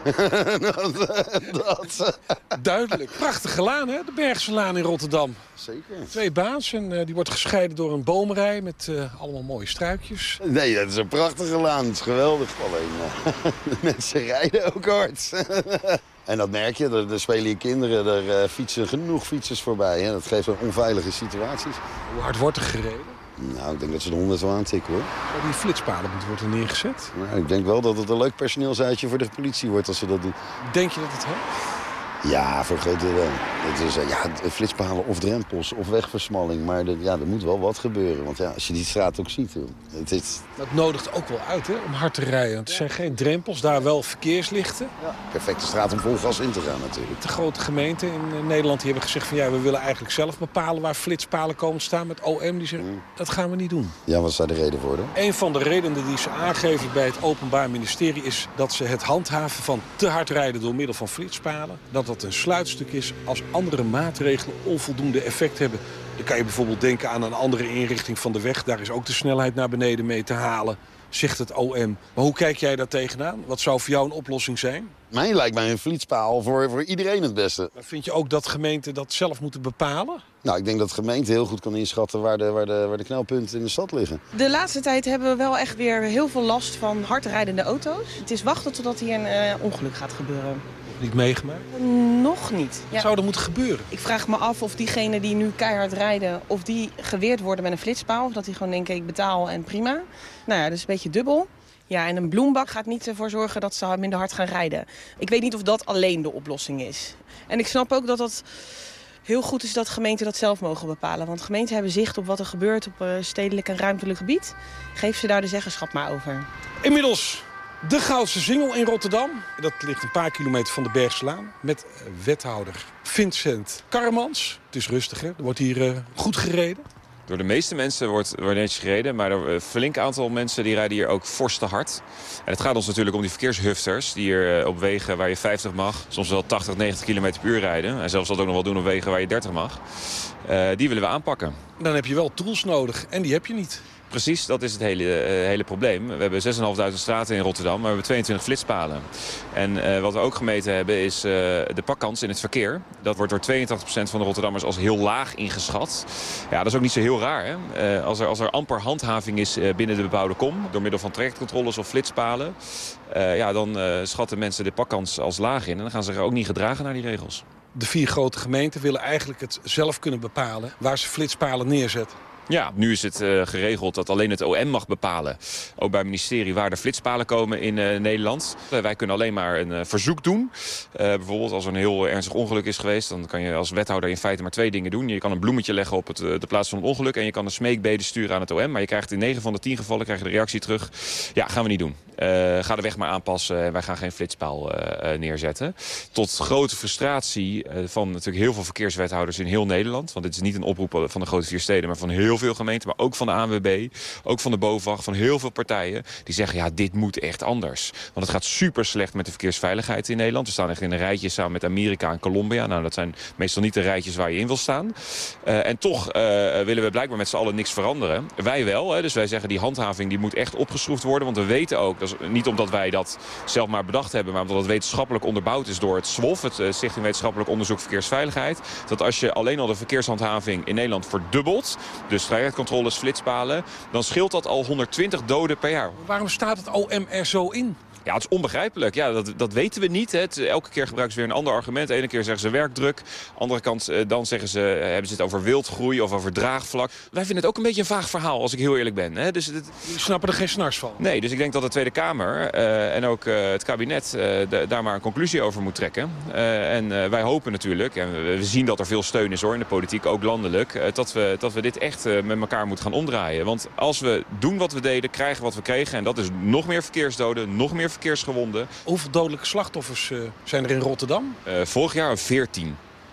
dat, dat. Duidelijk. Prachtige laan, hè? De Bergselaan in Rotterdam. Zeker. Twee baans en uh, die wordt gescheiden door een bomenrij met uh, allemaal mooie struikjes. Nee, dat is een prachtige laan. Het is geweldig. Alleen, uh, de mensen rijden ook hard. En dat merk je, er, er spelen je kinderen, er uh, fietsen genoeg fietsers voorbij. Hè? Dat geeft een onveilige situaties. Hoe hard wordt er gereden? Nou, ik denk dat ze de honderd wel aantikken, hoor. Zou die flitspalen moeten worden neergezet? Nou, ik denk wel dat het een leuk personeelsuitje voor de politie wordt als ze dat doen. Denk je dat het helpt? Ja, voor een groot deel wel. Het is, uh, ja, flitspalen of drempels of wegversmalling. Maar de, ja, er moet wel wat gebeuren. Want ja, als je die straat ook ziet... Het is... Dat nodigt ook wel uit, hè, om hard te rijden. Het zijn geen drempels, daar wel verkeerslichten. Ja. Perfecte straat om vol gas in te gaan natuurlijk. De grote gemeenten in Nederland die hebben gezegd van... ja, we willen eigenlijk zelf bepalen waar flitspalen komen te staan. Met O M die zegt, mm. dat gaan we niet doen. Ja, wat is daar de reden voor dan? Een van de redenen die ze aangeven bij het Openbaar Ministerie... is dat ze het handhaven van te hard rijden door middel van flitspalen... dat dat een sluitstuk is als andere maatregelen onvoldoende effect hebben. Dan kan je bijvoorbeeld denken aan een andere inrichting van de weg. Daar is ook de snelheid naar beneden mee te halen, zegt het O M. Maar hoe kijk jij daar tegenaan? Wat zou voor jou een oplossing zijn? Mij lijkt mij een flitspaal voor, voor iedereen het beste. Maar vind je ook dat gemeenten dat zelf moeten bepalen? Nou, ik denk dat de gemeente heel goed kan inschatten waar de, waar, de, waar de knelpunten in de stad liggen. De laatste tijd hebben we wel echt weer heel veel last van hardrijdende auto's. Het is wachten totdat hier een uh, ongeluk gaat gebeuren. Niet meegemaakt? Nog niet. Wat ja. zou er moeten gebeuren? Ik vraag me af of diegenen die nu keihard rijden... of die geweerd worden met een flitspaal. Of dat die gewoon denken, ik betaal en prima. Nou ja, dat is een beetje dubbel. Ja, en een bloembak gaat niet ervoor zorgen dat ze minder hard gaan rijden. Ik weet niet of dat alleen de oplossing is. En ik snap ook dat dat heel goed is dat gemeenten dat zelf mogen bepalen. Want gemeenten hebben zicht op wat er gebeurt op stedelijk en ruimtelijk gebied. Geef ze daar de zeggenschap maar over. Inmiddels de Goudse Singel in Rotterdam. Dat ligt een paar kilometer van de Bergselaan. Met wethouder Vincent Karremans. Het is rustig, hè? Er wordt hier uh, goed gereden. Door de meeste mensen wordt, wordt netjes gereden. Maar een flink aantal mensen die rijden hier ook fors te hard. En het gaat ons natuurlijk om die verkeershufters. Die hier op wegen waar je vijftig mag. Soms wel tachtig, negentig kilometer per uur rijden. En zelfs dat ook nog wel doen op wegen waar je dertig mag. Uh, die willen we aanpakken. Dan heb je wel tools nodig. En die heb je niet. Precies, dat is het hele, uh, hele probleem. We hebben zes en vijfduizend straten in Rotterdam, maar we hebben tweeëntwintig flitspalen. En uh, wat we ook gemeten hebben is uh, de pakkans in het verkeer. Dat wordt door tweeëntachtig procent van de Rotterdammers als heel laag ingeschat. Ja, dat is ook niet zo heel raar. Hè? Uh, als, er, als er amper handhaving is uh, binnen de bebouwde kom, door middel van trajectcontroles of flitspalen, uh, ja, dan uh, schatten mensen de pakkans als laag in. En dan gaan ze zich ook niet gedragen naar die regels. De vier grote gemeenten willen eigenlijk het zelf kunnen bepalen waar ze flitspalen neerzetten. Ja, nu is het uh, geregeld dat alleen het O M mag bepalen, ook bij het ministerie, waar de flitspalen komen in uh, Nederland. Uh, wij kunnen alleen maar een uh, verzoek doen. Uh, bijvoorbeeld als er een heel ernstig ongeluk is geweest, dan kan je als wethouder in feite maar twee dingen doen. Je kan een bloemetje leggen op het, uh, de plaats van het ongeluk en je kan een smeekbede sturen aan het O M. Maar je krijgt in negen van de tien gevallen krijg je de reactie terug. Ja, gaan we niet doen. Uh, ga de weg maar aanpassen en wij gaan geen flitspaal uh, uh, neerzetten. Tot grote frustratie uh, van natuurlijk heel veel verkeerswethouders in heel Nederland. Want dit is niet een oproep van de grote vier steden, maar van heel veel gemeenten. Maar ook van de A N W B, ook van de BOVAG, van heel veel partijen. Die zeggen, ja, dit moet echt anders. Want het gaat super slecht met de verkeersveiligheid in Nederland. We staan echt in een rijtje samen met Amerika en Colombia. Nou, dat zijn meestal niet de rijtjes waar je in wil staan. Uh, en toch uh, willen we blijkbaar met z'n allen niks veranderen. Wij wel, hè. Dus wij zeggen, die handhaving die moet echt opgeschroefd worden. Want we weten ook, dat is niet omdat wij dat zelf maar bedacht hebben, maar omdat het wetenschappelijk onderbouwd is door het S W O F, het uh, Stichting Wetenschappelijk Onderzoek Verkeersveiligheid, dat als je alleen al de verkeershandhaving in Nederland verdubbelt, dus trajectcontroles, flitspalen, dan scheelt dat al honderdtwintig doden per jaar. Waarom staat het O M er zo in? Ja, het is onbegrijpelijk. Ja, dat, dat weten we niet. Hè. Het, elke keer gebruiken ze weer een ander argument. De ene keer zeggen ze werkdruk. Andere kant dan zeggen ze, hebben ze het over wildgroei of over draagvlak. Wij vinden het ook een beetje een vaag verhaal, als ik heel eerlijk ben. Hè. Dus het... Jullie snappen er geen snars van? Nee, dus ik denk dat de Tweede Kamer uh, en ook uh, het kabinet uh, de, daar maar een conclusie over moet trekken. Uh, en uh, wij hopen natuurlijk, en we, we zien dat er veel steun is hoor in de politiek, ook landelijk, uh, dat, we, dat we dit echt uh, met elkaar moeten gaan omdraaien. Want als we doen wat we deden, krijgen wat we kregen. En dat is nog meer verkeersdoden, nog meer verkeersgewonden. Hoeveel dodelijke slachtoffers uh, zijn er in Rotterdam? Uh, vorig jaar veertien.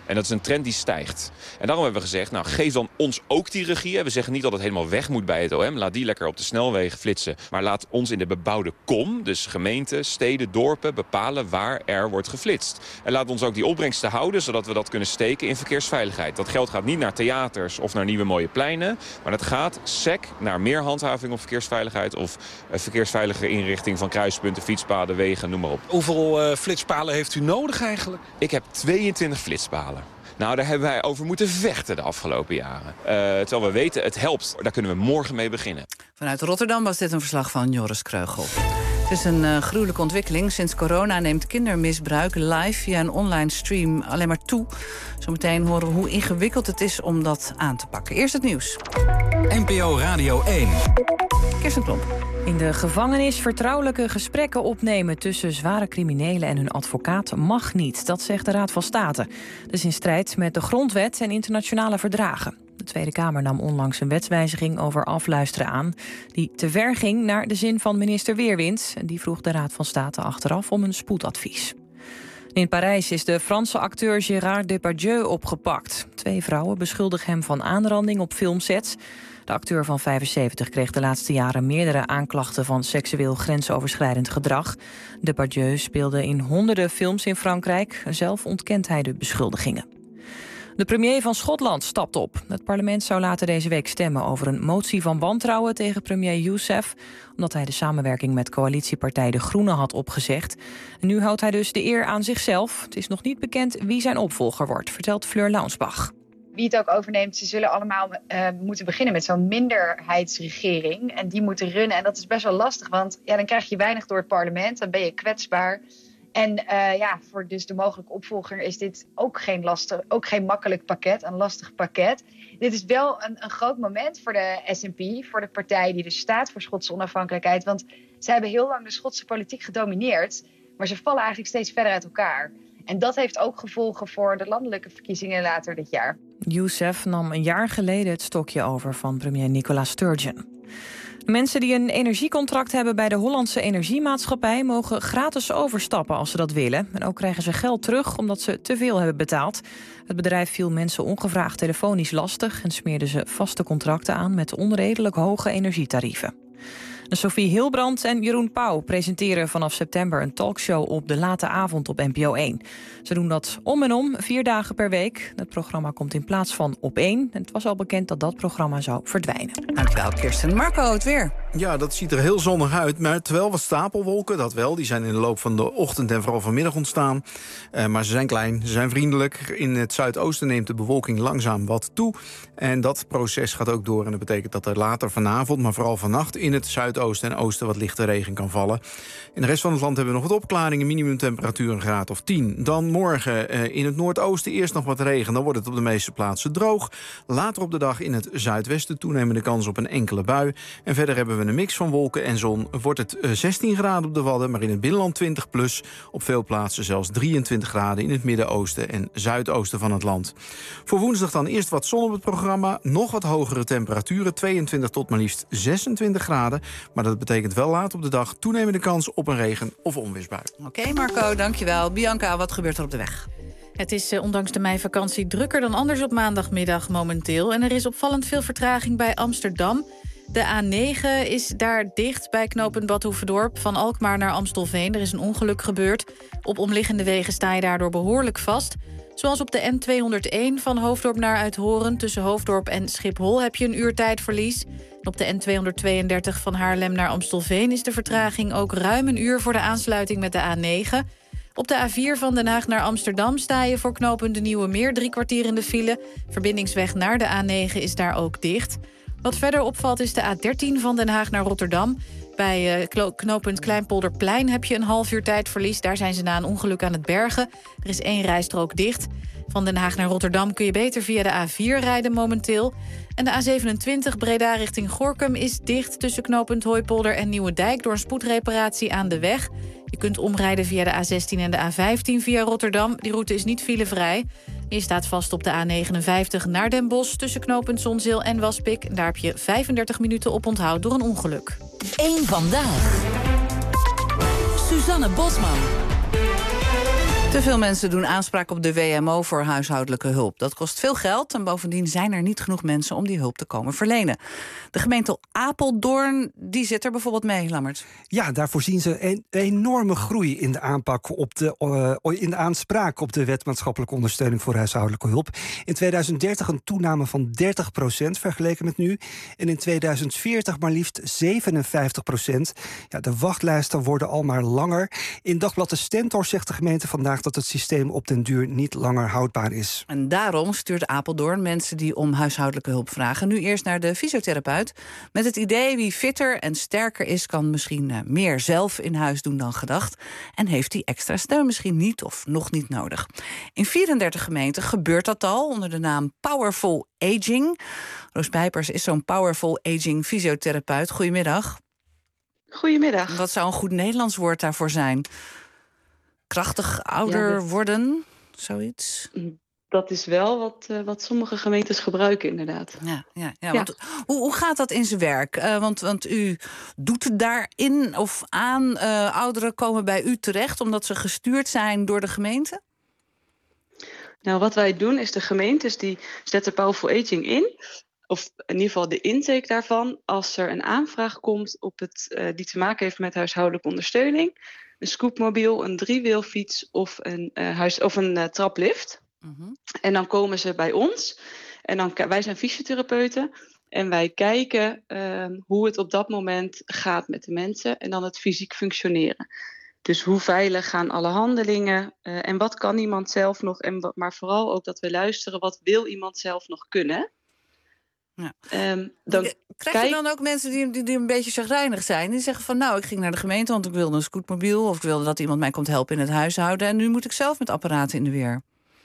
En dat is een trend die stijgt. En daarom hebben we gezegd, nou, geef dan ons ook die regie. We zeggen niet dat het helemaal weg moet bij het O M. Laat die lekker op de snelwegen flitsen. Maar laat ons in de bebouwde kom, dus gemeenten, steden, dorpen, bepalen waar er wordt geflitst. En laat ons ook die opbrengsten houden, zodat we dat kunnen steken in verkeersveiligheid. Dat geld gaat niet naar theaters of naar nieuwe mooie pleinen. Maar dat gaat sec naar meer handhaving op verkeersveiligheid of uh, verkeersveilige inrichting van kruispunten, fietspaden, wegen, noem maar op. Hoeveel uh, flitspalen heeft u nodig eigenlijk? Ik heb tweeëntwintig flitspalen. Nou, daar hebben wij over moeten vechten de afgelopen jaren. Uh, terwijl we weten, het helpt. Daar kunnen we morgen mee beginnen. Vanuit Rotterdam was dit een verslag van Joris Kreugel. Het is een uh, gruwelijke ontwikkeling. Sinds corona neemt kindermisbruik live via een online stream alleen maar toe. Zometeen horen we hoe ingewikkeld het is om dat aan te pakken. Eerst het nieuws. N P O Radio één. Kirsten Klomp. In de gevangenis vertrouwelijke gesprekken opnemen tussen zware criminelen en hun advocaat mag niet. Dat zegt de Raad van State. Dat is in strijd met de grondwet en internationale verdragen. De Tweede Kamer nam onlangs een wetswijziging over afluisteren aan, die te ver ging naar de zin van minister Weerwind. En die vroeg de Raad van State achteraf om een spoedadvies. In Parijs is de Franse acteur Gérard Depardieu opgepakt. Twee vrouwen beschuldigen hem van aanranding op filmsets. De acteur van vijfenzeventig kreeg de laatste jaren meerdere aanklachten van seksueel grensoverschrijdend gedrag. Depardieu speelde in honderden films in Frankrijk. Zelf ontkent hij de beschuldigingen. De premier van Schotland stapt op. Het parlement zou later deze week stemmen over een motie van wantrouwen tegen premier Youssef, omdat hij de samenwerking met coalitiepartij De Groenen had opgezegd. En nu houdt hij dus de eer aan zichzelf. Het is nog niet bekend wie zijn opvolger wordt, vertelt Fleur Launsbach. Wie het ook overneemt, ze zullen allemaal uh, moeten beginnen met zo'n minderheidsregering. En die moeten runnen. En dat is best wel lastig, want ja, dan krijg je weinig door het parlement. Dan ben je kwetsbaar. En uh, ja, voor dus de mogelijke opvolger is dit ook geen, lastig, ook geen makkelijk pakket, een lastig pakket. Dit is wel een, een groot moment voor de S N P, voor de partij die dus staat voor Schotse onafhankelijkheid. Want zij hebben heel lang de Schotse politiek gedomineerd, maar ze vallen eigenlijk steeds verder uit elkaar. En dat heeft ook gevolgen voor de landelijke verkiezingen later dit jaar. Youssef nam een jaar geleden het stokje over van premier Nicola Sturgeon. Mensen die een energiecontract hebben bij de Hollandse Energiemaatschappij mogen gratis overstappen als ze dat willen. En ook krijgen ze geld terug omdat ze te veel hebben betaald. Het bedrijf viel mensen ongevraagd telefonisch lastig en smeerde ze vaste contracten aan met onredelijk hoge energietarieven. Sophie Hilbrand en Jeroen Pauw presenteren vanaf september een talkshow op de late avond op N P O één. Ze doen dat om en om, vier dagen per week. Het programma komt in plaats van Op één. En het was al bekend dat dat programma zou verdwijnen. Dankjewel, Kirsten. Marco, het weer. Ja, dat ziet er heel zonnig uit, maar terwijl wat stapelwolken, dat wel. Die zijn in de loop van de ochtend en vooral vanmiddag ontstaan. Uh, maar ze zijn klein, ze zijn vriendelijk. In het zuidoosten neemt de bewolking langzaam wat toe. En dat proces gaat ook door en dat betekent dat er later vanavond, maar vooral vannacht in het zuidoosten en oosten wat lichte regen kan vallen. In de rest van het land hebben we nog wat opklaringen, minimumtemperatuur een graad of tien. Dan morgen uh, in het noordoosten eerst nog wat regen, dan wordt het op de meeste plaatsen droog. Later op de dag in het zuidwesten toenemende kans op een enkele bui. En verder hebben we een mix van wolken en zon. Wordt het zestien graden op de Wadden, maar in het binnenland twintig plus. Op veel plaatsen zelfs drieëntwintig graden in het midden-oosten en zuidoosten van het land. Voor woensdag dan eerst wat zon op het programma. Nog wat hogere temperaturen, tweeëntwintig tot maar liefst zesentwintig graden. Maar dat betekent wel laat op de dag toenemende kans op een regen- of onweersbui. Oké, okay, Marco, dankjewel. Bianca, wat gebeurt er op de weg? Het is eh, ondanks de meivakantie drukker dan anders op maandagmiddag momenteel. En er is opvallend veel vertraging bij Amsterdam. De A negen is daar dicht bij knooppunt Bad Hoeverdorp. Van Alkmaar naar Amstelveen. Er is een ongeluk gebeurd. Op omliggende wegen sta je daardoor behoorlijk vast. Zoals op de N tweehonderdéén van Hoofddorp naar Uithoren. Tussen Hoofddorp en Schiphol heb je een uur tijdverlies. En op de N tweehonderdtweeëndertig van Haarlem naar Amstelveen is de vertraging ook ruim een uur voor de aansluiting met de A negen. Op de A vier van Den Haag naar Amsterdam sta je voor knooppunt de Nieuwe Meer drie kwartier in de file. Verbindingsweg naar de A negen is daar ook dicht. Wat verder opvalt is de A dertien van Den Haag naar Rotterdam. Bij uh, knooppunt Kleinpolderplein heb je een half uur tijdverlies. Daar zijn ze na een ongeluk aan het bergen. Er is één rijstrook dicht. Van Den Haag naar Rotterdam kun je beter via de A vier rijden momenteel. En de A zevenentwintig Breda richting Gorinchem is dicht tussen knooppunt Hooipolder en Nieuwedijk door een spoedreparatie aan de weg. Je kunt omrijden via de A zestien en de A vijftien via Rotterdam. Die route is niet filevrij. Je staat vast op de A negenenvijftig naar Den Bosch tussen knooppunt Zonzeel en Waspik. Daar heb je vijfendertig minuten op onthoud door een ongeluk. Eén vandaag. Suzanne Bosman. Te veel mensen doen aanspraak op de W M O voor huishoudelijke hulp. Dat kost veel geld en bovendien zijn er niet genoeg mensen om die hulp te komen verlenen. De gemeente Apeldoorn, die zit er bijvoorbeeld mee, Lammert. Ja, daarvoor zien ze een enorme groei in de aanpak op de, uh, in de aanspraak op de wet maatschappelijke ondersteuning voor huishoudelijke hulp. In tweeduizend dertig een toename van dertig procent vergeleken met nu. En in tweeduizend veertig maar liefst zevenenvijftig procent. Ja, de wachtlijsten worden al maar langer. In Dagblad de Stentor zegt de gemeente vandaag dat het systeem op den duur niet langer houdbaar is. En daarom stuurt Apeldoorn mensen die om huishoudelijke hulp vragen nu eerst naar de fysiotherapeut. Met het idee wie fitter en sterker is, kan misschien uh, meer zelf in huis doen dan gedacht. En heeft die extra steun misschien niet of nog niet nodig. In vierendertig gemeenten gebeurt dat al onder de naam Powerful Aging. Roos Pijpers is zo'n Powerful Aging fysiotherapeut. Goedemiddag. Goedemiddag. Wat zou een goed Nederlands woord daarvoor zijn? Krachtig ouder ja, dit... worden, zoiets? Dat is wel wat, uh, wat sommige gemeentes gebruiken, inderdaad. Ja, ja, ja, ja. Want, hoe, hoe gaat dat in zijn werk? Uh, want, want u doet daarin of aan. Uh, ouderen komen bij u terecht omdat ze gestuurd zijn door de gemeente? Nou, wat wij doen is de gemeentes die zetten Powerful Aging in. Of in ieder geval de intake daarvan. Als er een aanvraag komt op het, uh, die te maken heeft met huishoudelijke ondersteuning. Een scootmobiel, een driewielfiets of een, uh, huis, of een uh, traplift. Mm-hmm. En dan komen ze bij ons. En dan, wij zijn fysiotherapeuten. En wij kijken uh, hoe het op dat moment gaat met de mensen. En dan het fysiek functioneren. Dus hoe veilig gaan alle handelingen. Uh, en wat kan iemand zelf nog. En, maar vooral ook dat we luisteren. Wat wil iemand zelf nog kunnen. Ja. Um, dan Krijg je kijk... dan ook mensen die, die, die een beetje chagrijnig zijn? Die zeggen van nou, ik ging naar de gemeente want ik wilde een scootmobiel. Of ik wilde dat iemand mij komt helpen in het huishouden. En nu moet ik zelf met apparaten in de weer.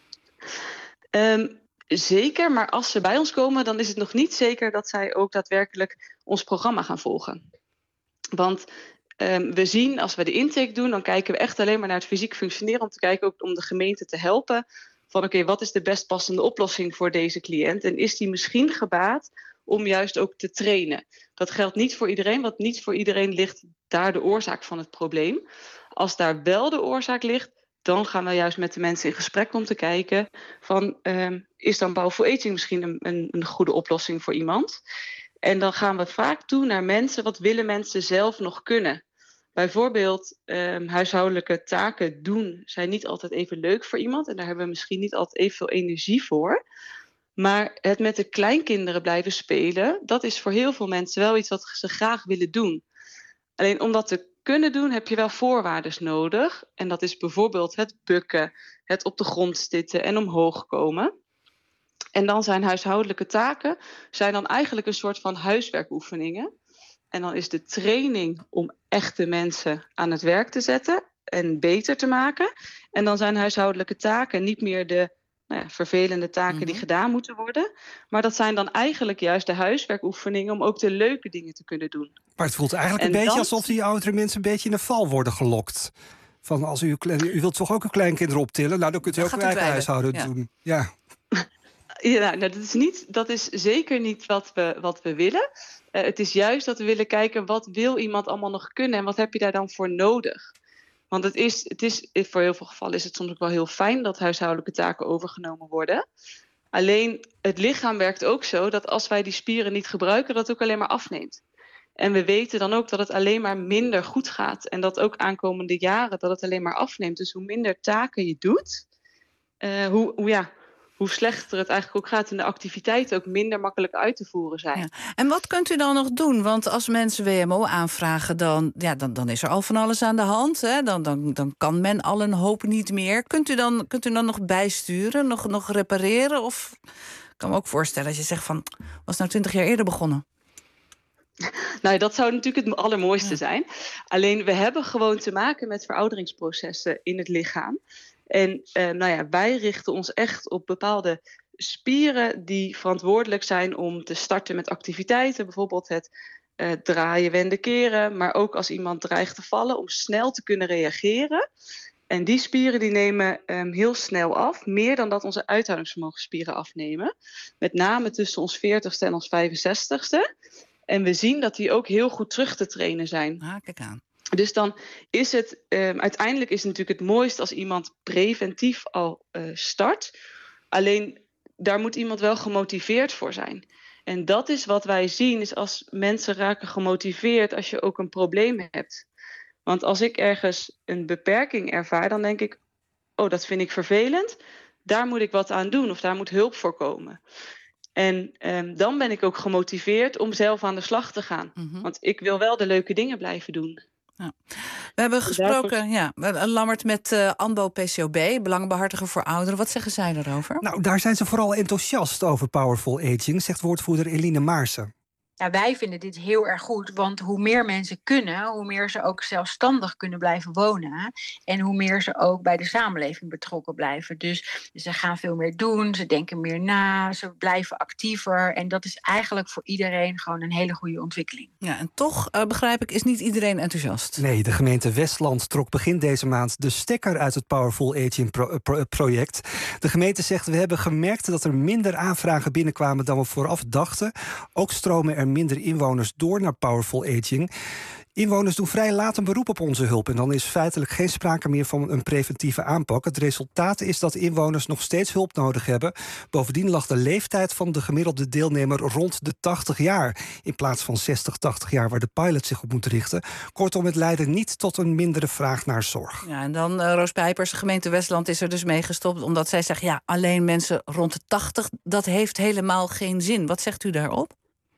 Um, zeker, maar als ze bij ons komen, dan is het nog niet zeker dat zij ook daadwerkelijk ons programma gaan volgen. Want um, we zien, als we de intake doen, dan kijken we echt alleen maar naar het fysiek functioneren. Om te kijken ook om de gemeente te helpen. Van oké, okay, wat is de best passende oplossing voor deze cliënt? En is die misschien gebaat om juist ook te trainen? Dat geldt niet voor iedereen, want niet voor iedereen ligt daar de oorzaak van het probleem. Als daar wel de oorzaak ligt, dan gaan we juist met de mensen in gesprek om te kijken van um, is dan Powerful Aging misschien een, een, een goede oplossing voor iemand? En dan gaan we vaak toe naar mensen, wat willen mensen zelf nog kunnen? Bijvoorbeeld um, huishoudelijke taken doen zijn niet altijd even leuk voor iemand. En daar hebben we misschien niet altijd evenveel energie voor. Maar het met de kleinkinderen blijven spelen, dat is voor heel veel mensen wel iets wat ze graag willen doen. Alleen om dat te kunnen doen heb je wel voorwaarden nodig. En dat is bijvoorbeeld het bukken, het op de grond zitten en omhoog komen. En dan zijn huishoudelijke taken zijn dan eigenlijk een soort van huiswerkoefeningen. En dan is de training om echte mensen aan het werk te zetten en beter te maken. En dan zijn huishoudelijke taken niet meer de nou ja, vervelende taken mm-hmm. die gedaan moeten worden. Maar dat zijn dan eigenlijk juist de huiswerkoefeningen om ook de leuke dingen te kunnen doen. Maar het voelt eigenlijk en een beetje dan... alsof die oudere mensen een beetje in de val worden gelokt. Van als u, u wilt toch ook uw kleinkinderen optillen? Nou, dan kunt u ook uw eigen huishouden ja. doen. Ja. Ja, nou, dat, is niet, dat is zeker niet wat we, wat we willen. Uh, het is juist dat we willen kijken wat wil iemand allemaal nog kunnen en wat heb je daar dan voor nodig. Want het is, het is, voor heel veel gevallen is het soms ook wel heel fijn dat huishoudelijke taken overgenomen worden. Alleen het lichaam werkt ook zo dat als wij die spieren niet gebruiken, dat het ook alleen maar afneemt. En we weten dan ook dat het alleen maar minder goed gaat. En dat ook aankomende jaren dat het alleen maar afneemt. Dus hoe minder taken je doet, uh, hoe, hoe ja... hoe slechter het eigenlijk ook gaat en de activiteiten ook minder makkelijk uit te voeren zijn. Ja. En wat kunt u dan nog doen? Want als mensen W M O aanvragen, dan, ja, dan, dan is er al van alles aan de hand. Hè? Dan, dan, dan kan men al een hoop niet meer. Kunt u dan, kunt u dan nog bijsturen, nog, nog repareren? Of ik kan me ook voorstellen als je zegt van, was nou twintig jaar eerder begonnen? Nou, dat zou natuurlijk het allermooiste ja. zijn. Alleen we hebben gewoon te maken met verouderingsprocessen in het lichaam. En uh, nou ja, wij richten ons echt op bepaalde spieren die verantwoordelijk zijn om te starten met activiteiten. Bijvoorbeeld het uh, draaien, wenden, keren. Maar ook als iemand dreigt te vallen om snel te kunnen reageren. En die spieren die nemen um, heel snel af. Meer dan dat onze uithoudingsvermogensspieren afnemen. Met name tussen ons veertigste en ons vijfenzestigste. En we zien dat die ook heel goed terug te trainen zijn. Ah, kijk aan. Dus dan is het, um, uiteindelijk is het natuurlijk het mooist als iemand preventief al uh, start. Alleen daar moet iemand wel gemotiveerd voor zijn. En dat is wat wij zien, is als mensen raken gemotiveerd als je ook een probleem hebt. Want als ik ergens een beperking ervaar, dan denk ik, oh, dat vind ik vervelend. Daar moet ik wat aan doen of daar moet hulp voor komen. En um, dan ben ik ook gemotiveerd om zelf aan de slag te gaan. Mm-hmm. Want ik wil wel de leuke dingen blijven doen. Ja. We hebben gesproken, ja, Lammert, met uh, ANBO P C O B, belangenbehartiger voor ouderen. Wat zeggen zij daarover? Nou, daar zijn ze vooral enthousiast over Powerful Aging, zegt woordvoerder Eline Maarsen. Ja, wij vinden dit heel erg goed, want hoe meer mensen kunnen, hoe meer ze ook zelfstandig kunnen blijven wonen. En hoe meer ze ook bij de samenleving betrokken blijven. Dus ze gaan veel meer doen, ze denken meer na, ze blijven actiever. En dat is eigenlijk voor iedereen gewoon een hele goede ontwikkeling. Ja, en toch, uh, begrijp ik, is niet iedereen enthousiast. Nee, de gemeente Westland trok begin deze maand de stekker uit het Powerful Aging pro- pro- project. De gemeente zegt, we hebben gemerkt dat er minder aanvragen binnenkwamen dan we vooraf dachten. Ook stromen er minder inwoners door naar Powerful Aging. Inwoners doen vrij laat een beroep op onze hulp en dan is feitelijk geen sprake meer van een preventieve aanpak. Het resultaat is dat inwoners nog steeds hulp nodig hebben. Bovendien lag de leeftijd van de gemiddelde deelnemer rond de tachtig jaar... in plaats van zestig, tachtig jaar waar de pilot zich op moet richten. Kortom, het leidde niet tot een mindere vraag naar zorg. Ja, en dan uh, Roos Pijpers, de gemeente Westland is er dus mee gestopt, omdat zij zegt, ja, alleen mensen rond de tachtig, dat heeft helemaal geen zin. Wat zegt u daarop?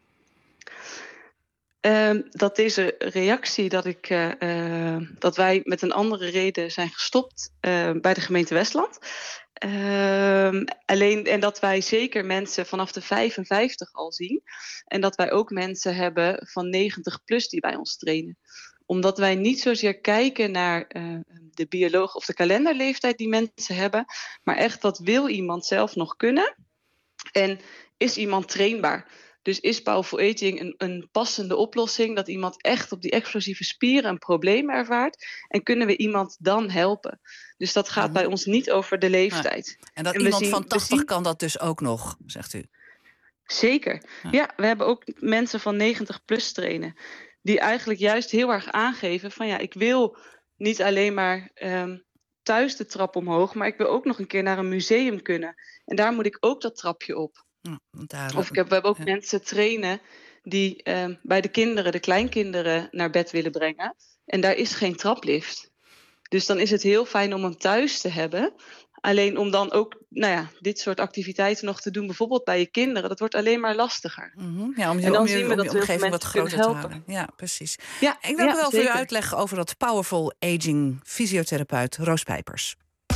Uh, dat deze reactie dat, ik, uh, uh, dat wij met een andere reden zijn gestopt uh, bij de gemeente Westland. Uh, alleen, en dat wij zeker mensen vanaf de vijfenvijftig al zien. En dat wij ook mensen hebben van negentig plus die bij ons trainen. Omdat wij niet zozeer kijken naar uh, de bioloog of de kalenderleeftijd die mensen hebben. Maar echt, wat wil iemand zelf nog kunnen? En is iemand trainbaar? Dus is Powerful Aging een, een passende oplossing, dat iemand echt op die explosieve spieren een probleem ervaart? En kunnen we iemand dan helpen? Dus dat gaat bij ons niet over de leeftijd. Ja. En dat en iemand zien, van tachtig zien... kan dat dus ook nog, zegt u? Zeker. Ja. ja, we hebben ook mensen van negentig plus trainen, die eigenlijk juist heel erg aangeven van ja, ik wil niet alleen maar um, thuis de trap omhoog, maar ik wil ook nog een keer naar een museum kunnen. En daar moet ik ook dat trapje op. Ja, of ik heb, we hebben ook ja. mensen trainen die uh, bij de kinderen, de kleinkinderen, naar bed willen brengen. En daar is geen traplift. Dus dan is het heel fijn om hem thuis te hebben. Alleen om dan ook nou ja, dit soort activiteiten nog te doen, bijvoorbeeld bij je kinderen, dat wordt alleen maar lastiger. Mm-hmm. Ja, om je, en dan om je, zien we dat je omgeving wat groter te houden. Ja, precies. Ja, ik dank ja, u wel zeker. voor uw uitleg over dat Powerful Aging fysiotherapeut Roos Pijpers.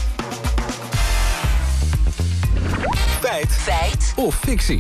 Feit. Feit. Of fictie.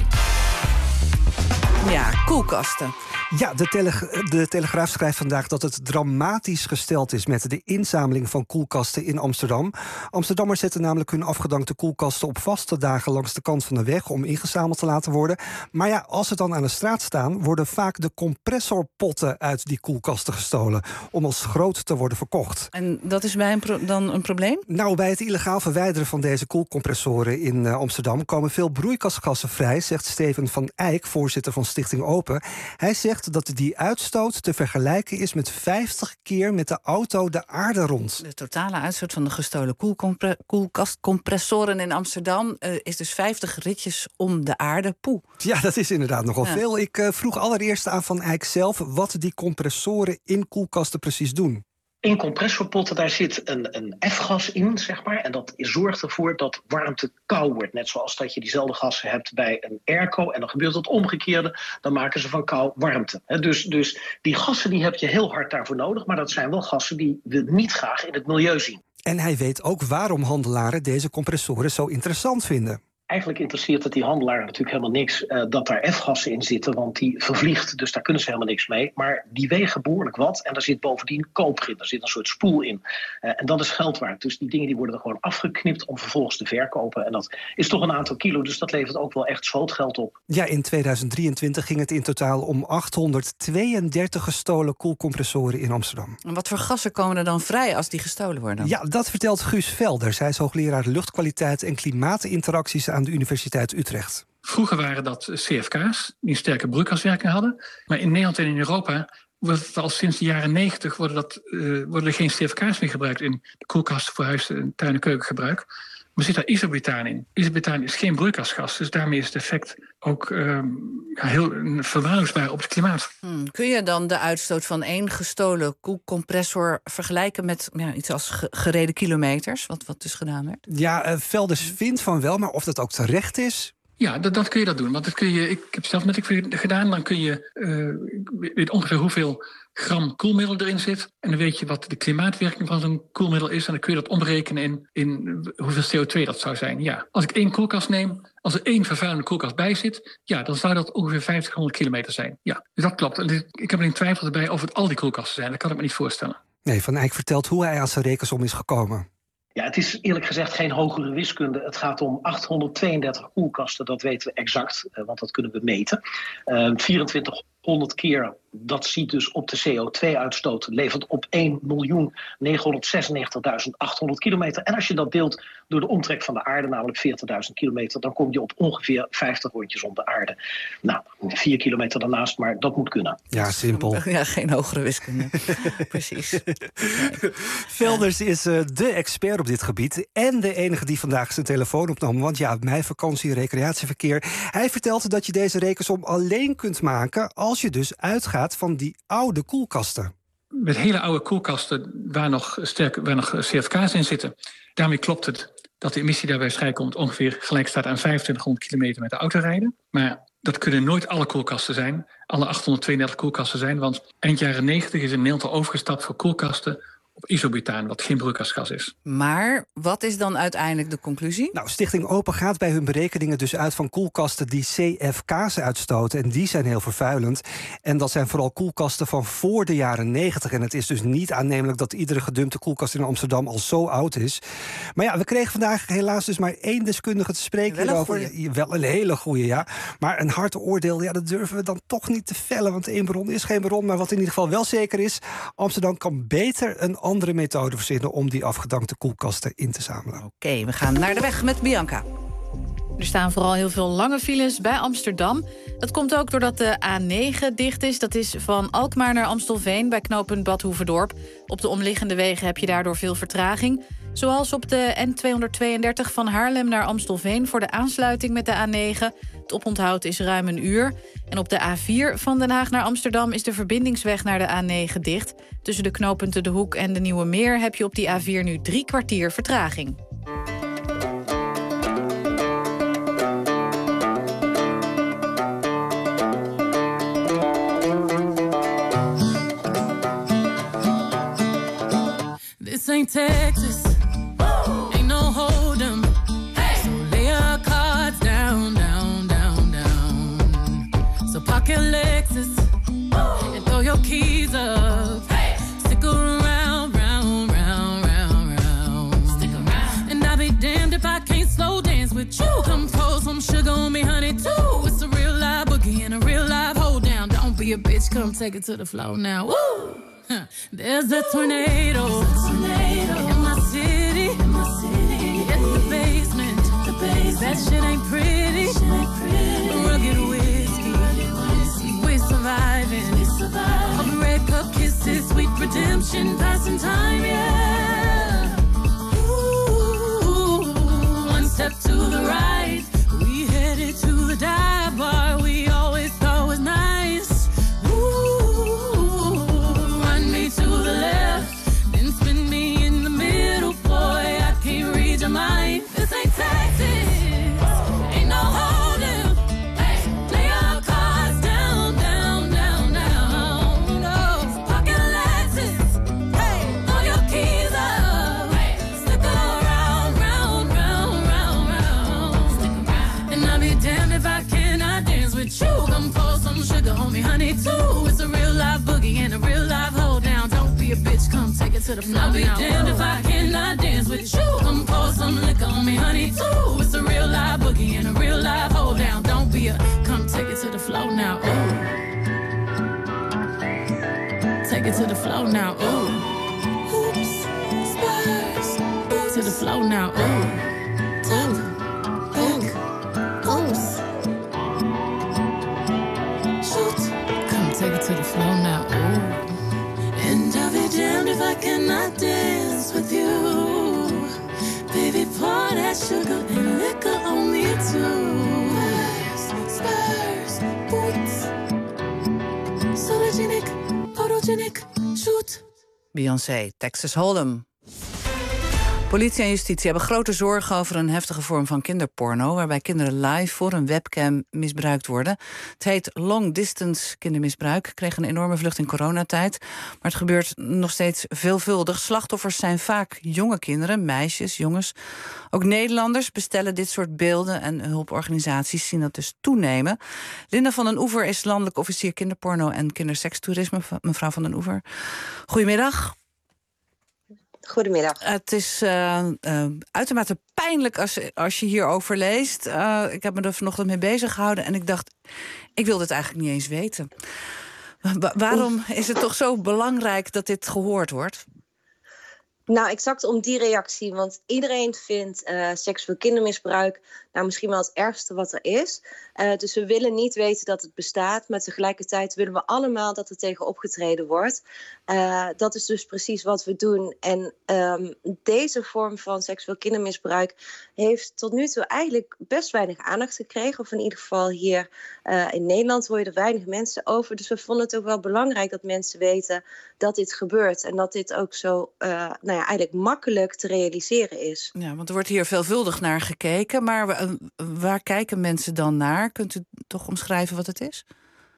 Ja, koelkasten. Ja, de, Tele- de Telegraaf schrijft vandaag dat het dramatisch gesteld is met de inzameling van koelkasten in Amsterdam. Amsterdammers zetten namelijk hun afgedankte koelkasten op vaste dagen langs de kant van de weg om ingezameld te laten worden. Maar ja, als ze dan aan de straat staan, worden vaak de compressorpotten uit die koelkasten gestolen om als groot te worden verkocht. En dat is bij een pro- dan een probleem? Nou, bij het illegaal verwijderen van deze koelcompressoren in uh, Amsterdam komen veel broeikasgassen vrij, zegt Steven van Eyck, voorzitter van Stichting Open. Hij zegt dat die uitstoot te vergelijken is met vijftig keer met de auto de aarde rond. De totale uitstoot van de gestolen koelcompre- koelkastcompressoren in Amsterdam uh, is dus vijftig ritjes om de aarde. Poeh. Ja, dat is inderdaad nogal ja. veel. Ik uh, vroeg allereerst aan Van Eyck zelf wat die compressoren in koelkasten precies doen. In compressorpotten, daar zit een, een F-gas in, zeg maar. En dat zorgt ervoor dat warmte kou wordt. Net zoals dat je diezelfde gassen hebt bij een airco. En dan gebeurt het omgekeerde. Dan maken ze van kou warmte. He, dus, dus die gassen die heb je heel hard daarvoor nodig. Maar dat zijn wel gassen die we niet graag in het milieu zien. En hij weet ook waarom handelaren deze compressoren zo interessant vinden. Eigenlijk interesseert het die handelaar natuurlijk helemaal niks uh, dat daar F-gassen in zitten, want die vervliegt, dus daar kunnen ze helemaal niks mee. Maar die wegen behoorlijk wat en daar zit bovendien koper in, daar zit een soort spoel in. Uh, en dat is geld waard. Dus die dingen die worden er gewoon afgeknipt om vervolgens te verkopen. En dat is toch een aantal kilo, dus dat levert ook wel echt schrootgeld op. Ja, in tweeduizend drieëntwintig ging het in totaal om achthonderdtweeëndertig gestolen koelcompressoren in Amsterdam. En wat voor gassen komen er dan vrij als die gestolen worden? Ja, dat vertelt Guus Velders. Hij is hoogleraar luchtkwaliteit en klimaatinteracties aan de Universiteit Utrecht. Vroeger waren dat C F K's die een sterke broeikaswerking hadden. Maar in Nederland en in Europa wordt het al sinds de jaren negentig worden, dat, uh, worden er geen C F K's meer gebruikt in de koelkasten voor huis- en tuin- en keukengebruik. Maar zit daar isobutaan in. Isobutaan is geen broeikasgas, dus daarmee is het effect ook uh, ja, heel verwaarloosbaar op het klimaat. Hmm. Kun je dan de uitstoot van één gestolen koelcompressor vergelijken met ja, iets als ge- gereden kilometers, wat, wat dus gedaan werd? Ja, uh, Velders vindt van wel, maar of dat ook terecht is? Ja, dat, dat kun je dat doen. Want dat kun je, ik heb zelf met ik gedaan, dan kun je uh, weet ongeveer hoeveel gram koelmiddel erin zit. En dan weet je wat de klimaatwerking van zo'n koelmiddel is. En dan kun je dat omrekenen in, in hoeveel C O twee dat zou zijn. Ja, als ik één koelkast neem, als er één vervuilende koelkast bij zit, ja, dan zou dat ongeveer vijftighonderd kilometer zijn. Ja, dus dat klopt. En dit, ik heb alleen twijfel erbij of het al die koelkasten zijn. Dat kan ik me niet voorstellen. Nee, Van Eyck vertelt hoe hij aan zijn rekensom is gekomen. Ja, het is eerlijk gezegd geen hogere wiskunde. Het gaat om achthonderdtweeëndertig koelkasten, dat weten we exact, want dat kunnen we meten. Uh, vierentwintighonderd keer, dat ziet dus op de C O twee uitstoot, levert op één miljoen negenhonderdzesennegentigduizend achthonderd kilometer. En als je dat deelt door de omtrek van de aarde, namelijk veertigduizend kilometer, dan kom je op ongeveer vijftig rondjes om de aarde. Nou, vier kilometer daarnaast, maar dat moet kunnen. Ja, simpel. Ja, geen hogere wiskunde. Precies. Nee. Velders is uh, de expert op dit gebied en de enige die vandaag zijn telefoon opnam. Want ja, mijn vakantie, recreatieverkeer. Hij vertelt dat je deze rekensom alleen kunt maken als je dus uitgaat van die oude koelkasten. Met hele oude koelkasten waar nog, sterk, waar nog C F K's in zitten. Daarmee klopt het dat de emissie daarbij vrijkomt ongeveer gelijk staat aan vijfentwintighonderd kilometer met de auto rijden. Maar dat kunnen nooit alle koelkasten zijn, alle achthonderdtweeëndertig koelkasten zijn. Want eind jaren negentig is in Nederland al overgestapt voor koelkasten op isobutaan, wat geen broeikasgas is. Maar wat is dan uiteindelijk de conclusie? Nou, Stichting Open gaat bij hun berekeningen dus uit van koelkasten die C F K's uitstoten. En die zijn heel vervuilend. En dat zijn vooral koelkasten van voor de jaren negentig. En het is dus niet aannemelijk dat iedere gedumpte koelkast in Amsterdam al zo oud is. Maar ja, we kregen vandaag helaas dus maar één deskundige te spreken Wel hierover. Goeie. Wel een hele goeie, ja. Maar een hard oordeel, ja, dat durven we dan toch niet te vellen. Want één bron is geen bron. Maar wat in ieder geval wel zeker is, Amsterdam kan beter een andere methode verzinnen om die afgedankte koelkasten in te zamelen. Oké, okay, we gaan naar de weg met Bianca. Er staan vooral heel veel lange files bij Amsterdam. Dat komt ook doordat de A negen dicht is. Dat is van Alkmaar naar Amstelveen bij knooppunt Bad Hoeverdorp. Op de omliggende wegen heb je daardoor veel vertraging. Zoals op de N tweehonderdtweeëndertig van Haarlem naar Amstelveen voor de aansluiting met de A negen. Het oponthoud is ruim een uur. En op de A vier van Den Haag naar Amsterdam is de verbindingsweg naar de A negen dicht. Tussen de knooppunten De Hoek en de Nieuwe Meer heb je op die A vier nu drie kwartier vertraging. This ain't Texas. Woo! Ain't no hold 'em. Hey! So lay your cards down, down, down, down. So park your Lexus. Woo! And throw your keys up. Hey! Stick around, round, round, round, round. Stick around. And I'll be damned if I can't slow dance with you. Come pour some sugar on me, honey, too. It's a real live boogie and a real live hold down. Don't be a bitch, come take it to the floor now. Woo! There's a tornado, tornado in my city. In my city. It's the basement. The basement. That shit ain't pretty. Shit ain't pretty. Rugged whiskey. Rugged whiskey. We're surviving. We're surviving. Of red cup kisses, sweet redemption, passing time, yeah. Ooh, one step to the right. We headed to the dive bar we always thought was nice. To the left, then spin me in the middle, boy. I can't read your mind. This ain't Texas, ain't no holding. Hey, lay your cards down, down, down, down. No, pocket Lexus. Hey, throw your keys up. Hey, stick around, round, round, round, round. Stick around. And I'll be damned if I cannot dance with you. Come pour some sugar on me, honey, too. It's a real live boogie and a real live hold down. Don't be a bitch, come take it to the floor. I'll be damned if I cannot dance with you. Come pour some liquor on me, honey, too. It's a real live boogie and a real live hold down. Don't be a, come take it to the floor now, ooh. Take it to the floor now, ooh. Oops, spurs, oops. To the floor now, ooh. Tap, hook, oops. Shoot, come take it to the floor. slow now. Ooh. And I'll be damned if I cannot dance with you. Baby, pour that sugar and liquor on me too. Spurs, spurs, boots. Sologenic, photogenic, shoot. Beyoncé, Texas Hold'em. Politie en justitie hebben grote zorgen over een heftige vorm van kinderporno, waarbij kinderen live voor een webcam misbruikt worden. Het heet long distance kindermisbruik, kreeg een enorme vlucht in coronatijd. Maar het gebeurt nog steeds veelvuldig. Slachtoffers zijn vaak jonge kinderen, meisjes, jongens. Ook Nederlanders bestellen dit soort beelden en hulporganisaties zien dat dus toenemen. Linda van den Oever is landelijk officier kinderporno en kindersekstoerisme. Mevrouw van den Oever, goedemiddag. Goedemiddag. Het is uh, uh, uitermate pijnlijk als, als je hierover leest. Uh, ik heb me er vanochtend mee bezig gehouden en ik dacht, ik wil dit eigenlijk niet eens weten. Wa- waarom is het toch zo belangrijk dat dit gehoord wordt? Nou, exact om die reactie. Want iedereen vindt uh, seksueel kindermisbruik nou misschien wel het ergste wat er is. Uh, dus we willen niet weten dat het bestaat. Maar tegelijkertijd willen we allemaal dat er tegen opgetreden wordt. Uh, dat is dus precies wat we doen. En um, deze vorm van seksueel kindermisbruik heeft tot nu toe eigenlijk best weinig aandacht gekregen. Of in ieder geval hier uh, in Nederland hoor je er weinig mensen over. Dus we vonden het ook wel belangrijk dat mensen weten dat dit gebeurt. En dat dit ook zo uh, nou ja, eigenlijk makkelijk te realiseren is. Ja, want er wordt hier veelvuldig naar gekeken. Maar uh, waar kijken mensen dan naar? Kunt u toch omschrijven wat het is?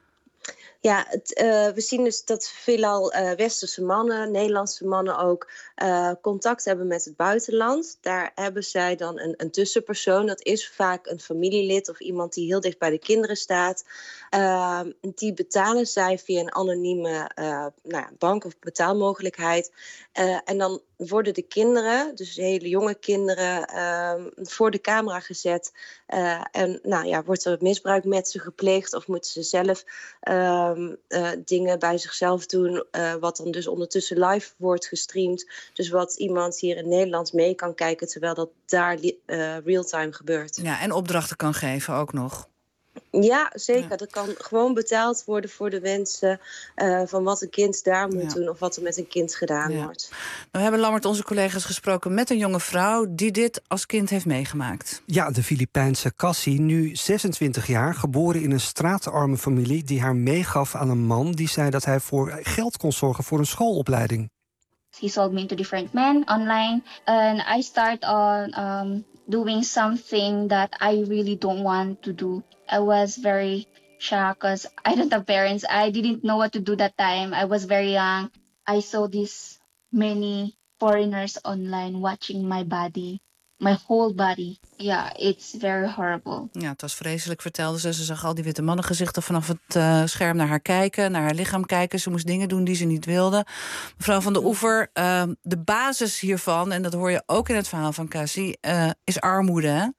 Ja, het, uh, we zien dus dat veelal uh, westerse mannen, Nederlandse mannen ook, uh, contact hebben met het buitenland. Daar hebben zij dan een, een tussenpersoon. Dat is vaak een familielid of iemand die heel dicht bij de kinderen staat. Uh, die betalen zij via een anonieme uh, nou ja, bank- of betaalmogelijkheid. Uh, en dan worden de kinderen, dus hele jonge kinderen, uh, voor de camera gezet. Uh, en nou ja, wordt er misbruik met ze gepleegd of moeten ze zelf uh, uh, dingen bij zichzelf doen, uh, wat dan dus ondertussen live wordt gestreamd. Dus wat iemand hier in Nederland mee kan kijken, terwijl dat daar uh, real-time gebeurt. Ja, en opdrachten kan geven ook nog. Ja, zeker. Ja. Er kan gewoon betaald worden voor de wensen uh, van wat een kind daar moet ja. doen of wat er met een kind gedaan ja. wordt. Nou hebben Lammert onze collega's gesproken met een jonge vrouw die dit als kind heeft meegemaakt. Ja, de Filipijnse Cassie, nu zesentwintig jaar, geboren in een straatarme familie die haar meegaf aan een man die zei dat hij voor geld kon zorgen voor een schoolopleiding. He sold me to different men online and I start on um, doing something that I really don't want to do. I was very shocked because I don't have parents. I didn't know what to do that time. I was very young. I saw these many foreigners online watching my body, my whole body. Yeah, it's very horrible. Ja, het was vreselijk, vertelde ze. Ze zag al die witte mannengezichten vanaf het uh, scherm naar haar kijken, naar haar lichaam kijken. Ze moest dingen doen die ze niet wilde. Mevrouw van den Oever, uh, de basis hiervan, en dat hoor je ook in het verhaal van Cassie, uh, is armoede, hè?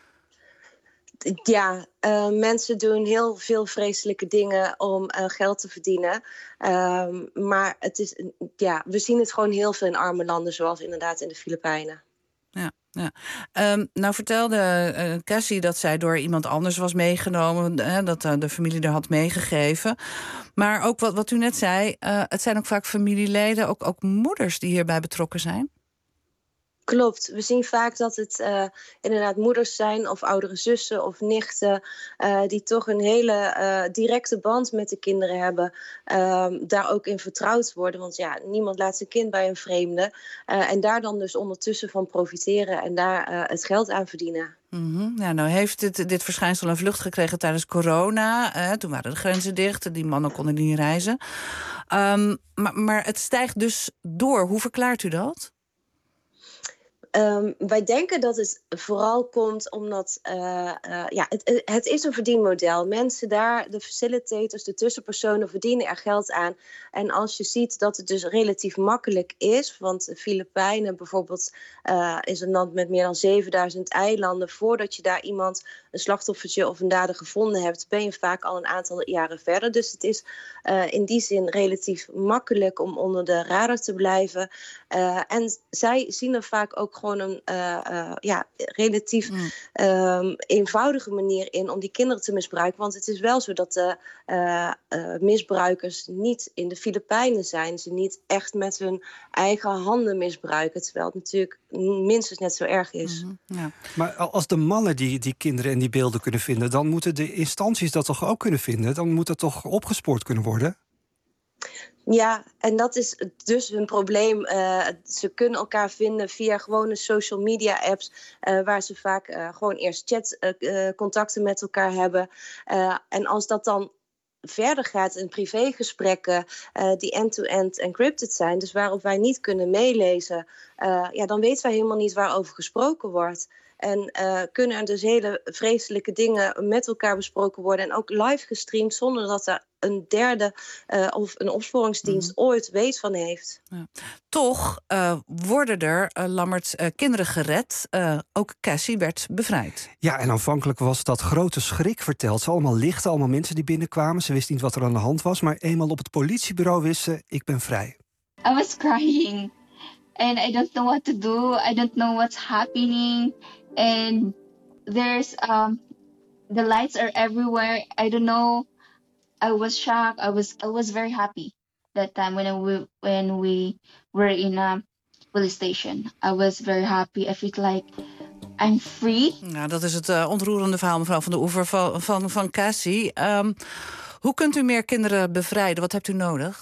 Ja, uh, mensen doen heel veel vreselijke dingen om uh, geld te verdienen. Uh, maar het is, ja, we zien het gewoon heel veel in arme landen, zoals inderdaad in de Filipijnen. Ja, ja. Um, nou vertelde uh, Cassie dat zij door iemand anders was meegenomen, hè, dat uh, de familie er had meegegeven. Maar ook wat, wat u net zei, uh, het zijn ook vaak familieleden, ook, ook moeders die hierbij betrokken zijn. Klopt. We zien vaak dat het uh, inderdaad moeders zijn of oudere zussen of nichten uh, die toch een hele uh, directe band met de kinderen hebben. Uh, daar ook in vertrouwd worden. Want ja, niemand laat zijn kind bij een vreemde. Uh, en daar dan dus ondertussen van profiteren en daar uh, het geld aan verdienen. Mm-hmm. Ja, nou heeft dit, dit verschijnsel een vlucht gekregen tijdens corona. Uh, toen waren de grenzen dicht, die mannen konden niet reizen. Um, maar, maar het stijgt dus door. Hoe verklaart u dat? Um, wij denken dat het vooral komt omdat uh, uh, ja, het, het is een verdienmodel. Mensen daar, de facilitators, de tussenpersonen verdienen er geld aan. En als je ziet dat het dus relatief makkelijk is, want de Filipijnen bijvoorbeeld uh, is een land met meer dan zevenduizend eilanden. Voordat je daar iemand, een slachtoffertje of een dader gevonden hebt, ben je vaak al een aantal jaren verder. Dus het is uh, in die zin relatief makkelijk om onder de radar te blijven. Uh, en zij zien er vaak ook gewoon een uh, uh, ja, relatief mm. um, eenvoudige manier in om die kinderen te misbruiken. Want het is wel zo dat de uh, uh, misbruikers niet in de Filipijnen zijn. Ze niet echt met hun eigen handen misbruiken. Terwijl het natuurlijk minstens net zo erg is. Mm-hmm. Ja. Maar als de mannen die, die kinderen en die beelden kunnen vinden, dan moeten de instanties dat toch ook kunnen vinden? Dan moet dat toch opgespoord kunnen worden? Ja, en dat is dus hun probleem. Uh, ze kunnen elkaar vinden via gewone social media apps, Uh, waar ze vaak uh, gewoon eerst chatcontacten uh, met elkaar hebben. Uh, en als dat dan verder gaat in privégesprekken uh, die end-to-end encrypted zijn, dus waarop wij niet kunnen meelezen, uh, ja, dan weten wij helemaal niet waarover gesproken wordt. En uh, kunnen er dus hele vreselijke dingen met elkaar besproken worden en ook live gestreamd zonder dat er een derde uh, of een opsporingsdienst mm-hmm. ooit weet van heeft. Ja. Toch uh, worden er, uh, Lammert, uh, kinderen gered. Uh, ook Cassie werd bevrijd. Ja, en aanvankelijk was dat grote schrik verteld. Ze allemaal lichten, allemaal mensen die binnenkwamen. Ze wist niet wat er aan de hand was, maar eenmaal op het politiebureau wist ze, ik ben vrij. I was crying and I don't know what to do. I don't know what's happening. And there's um the lights are everywhere. I don't know. I was shocked. I was I was very happy that time when we when we were in a police station. I was very happy. I felt like I'm free. Nou, dat is het uh, ontroerende verhaal, mevrouw Van der Oever, van van, van Cassie. Um, hoe kunt u meer kinderen bevrijden? Wat hebt u nodig?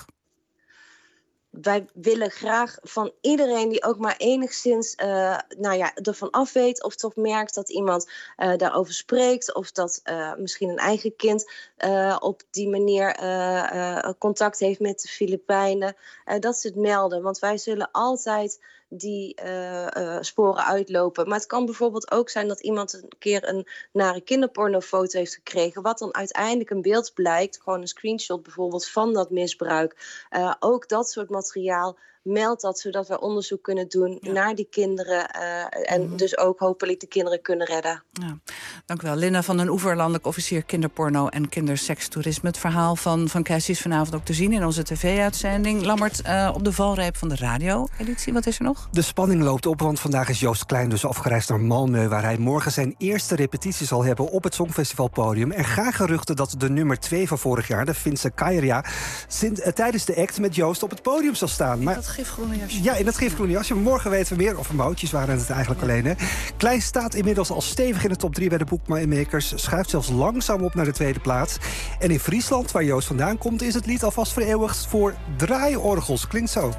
Wij willen graag van iedereen die ook maar enigszins uh, nou ja, ervan af weet, of toch merkt dat iemand uh, daarover spreekt, of dat uh, misschien een eigen kind uh, op die manier uh, uh, contact heeft met de Filipijnen, uh, dat ze het melden. Want wij zullen altijd die uh, uh, sporen uitlopen. Maar het kan bijvoorbeeld ook zijn dat iemand een keer een nare kinderpornofoto heeft gekregen, wat dan uiteindelijk een beeld blijkt, gewoon een screenshot bijvoorbeeld van dat misbruik. Uh, ook dat soort materiaal, meld dat, zodat we onderzoek kunnen doen ja. naar die kinderen uh, en mm-hmm. dus ook hopelijk de kinderen kunnen redden. Ja. Dank u wel. Linda van den Oever, landelijk officier kinderporno en kindersekstoerisme. Het verhaal van, van Cassie is vanavond ook te zien in onze tv-uitzending. Lammert, uh, op de valreep van de radio-editie, wat is er nog? De spanning loopt op, want vandaag is Joost Klein dus afgereisd naar Malmö, waar hij morgen zijn eerste repetitie zal hebben op het Songfestivalpodium. Er gaan geruchten dat de nummer twee van vorig jaar, de Finse Kairia, uh, tijdens de act met Joost op het podium zal staan. Maar dat gifgroene jasje. Ja, in dat gifgroene jasje. Morgen weten we meer. Of moutjes waren het eigenlijk ja. alleen. Hè. Klein staat inmiddels al stevig in de top drie bij de Bookmakers. Schuift zelfs langzaam op naar de tweede plaats. En in Friesland, waar Joost vandaan komt, is het lied alvast vereeuwigd voor draaiorgels. Klinkt zo.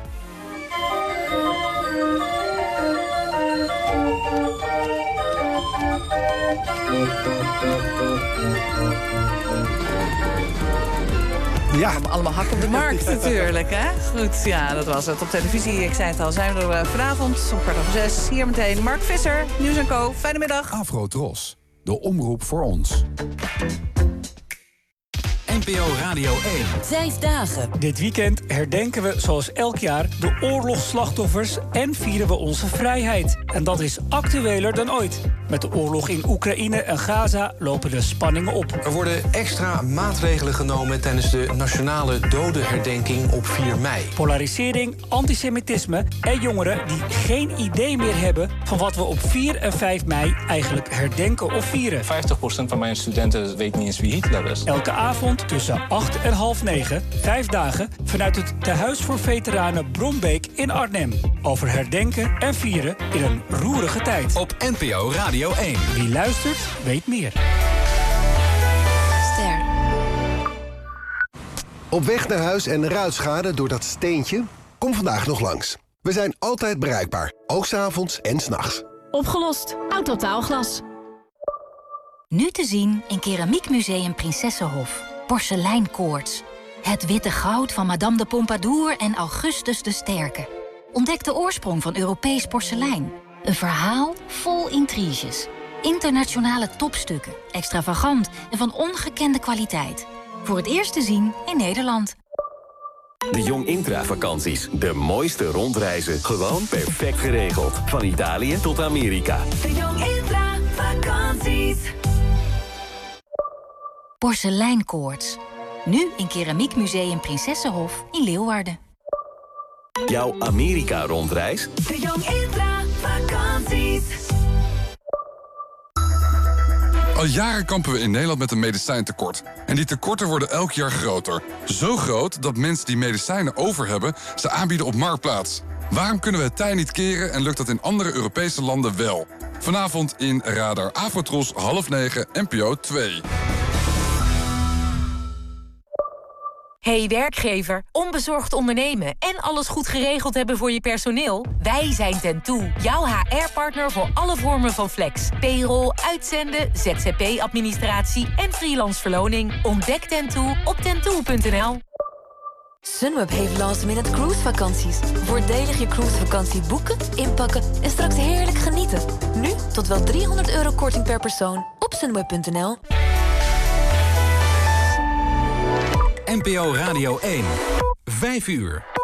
Ja. Allemaal hak op de markt natuurlijk, hè? Goed, ja, dat was het. Op televisie, ik zei het al, zijn we er vanavond om kwart over zes. Hier meteen Mark Visser, Nieuws en Co. Fijne middag. Afro-Tros, de omroep voor ons. N P O Radio één. Vijf dagen. Dit weekend herdenken we zoals elk jaar de oorlogsslachtoffers en vieren we onze vrijheid. En dat is actueler dan ooit. Met de oorlog in Oekraïne en Gaza lopen de spanningen op. Er worden extra maatregelen genomen tijdens de nationale dodenherdenking op vier mei. Polarisering, antisemitisme en jongeren die geen idee meer hebben van wat we op vier en vijf mei eigenlijk herdenken of vieren. vijftig procent van mijn studenten weet niet eens wie Hitler is. Elke avond tussen acht en half negen, vijf dagen, vanuit het Tehuis voor Veteranen Brombeek in Arnhem. Over herdenken en vieren in een roerige tijd. Op N P O Radio één. Wie luistert, weet meer. Ster. Op weg naar huis en ruitschade door dat steentje? Kom vandaag nog langs. We zijn altijd bereikbaar, ook 's avonds en 's nachts. Opgelost. Autotaalglas. Nu te zien in Keramiekmuseum Prinsessenhof. Porseleinkoorts. Het witte goud van Madame de Pompadour en Augustus de Sterke. Ontdek de oorsprong van Europees porselein. Een verhaal vol intriges. Internationale topstukken. Extravagant en van ongekende kwaliteit. Voor het eerst te zien in Nederland. De Jong Intra vakanties. De mooiste rondreizen. Gewoon perfect geregeld. Van Italië tot Amerika. De Jong Intra vakanties. Porseleinkoorts. Nu in Keramiekmuseum Prinsessenhof in Leeuwarden. Jouw Amerika-rondreis? De Jong Intra vakanties. vakanties. Al jaren kampen we in Nederland met een medicijntekort. En die tekorten worden elk jaar groter. Zo groot dat mensen die medicijnen over hebben ze aanbieden op Marktplaats. Waarom kunnen we het tij niet keren en lukt dat in andere Europese landen wel? Vanavond in Radar Afrotros, half negen, N P O twee. Hey werkgever, onbezorgd ondernemen en alles goed geregeld hebben voor je personeel? Wij zijn Tentoe, jouw H R-partner voor alle vormen van flex. Payroll, uitzenden, Z Z P-administratie en freelance verloning. Ontdek Tentoe op tentoe punt n l. Sunweb heeft last minute cruise vakanties. Voordelig je cruisevakantie boeken, inpakken en straks heerlijk genieten. Nu tot wel driehonderd euro korting per persoon op sunweb punt n l. N P O Radio één. Vijf uur.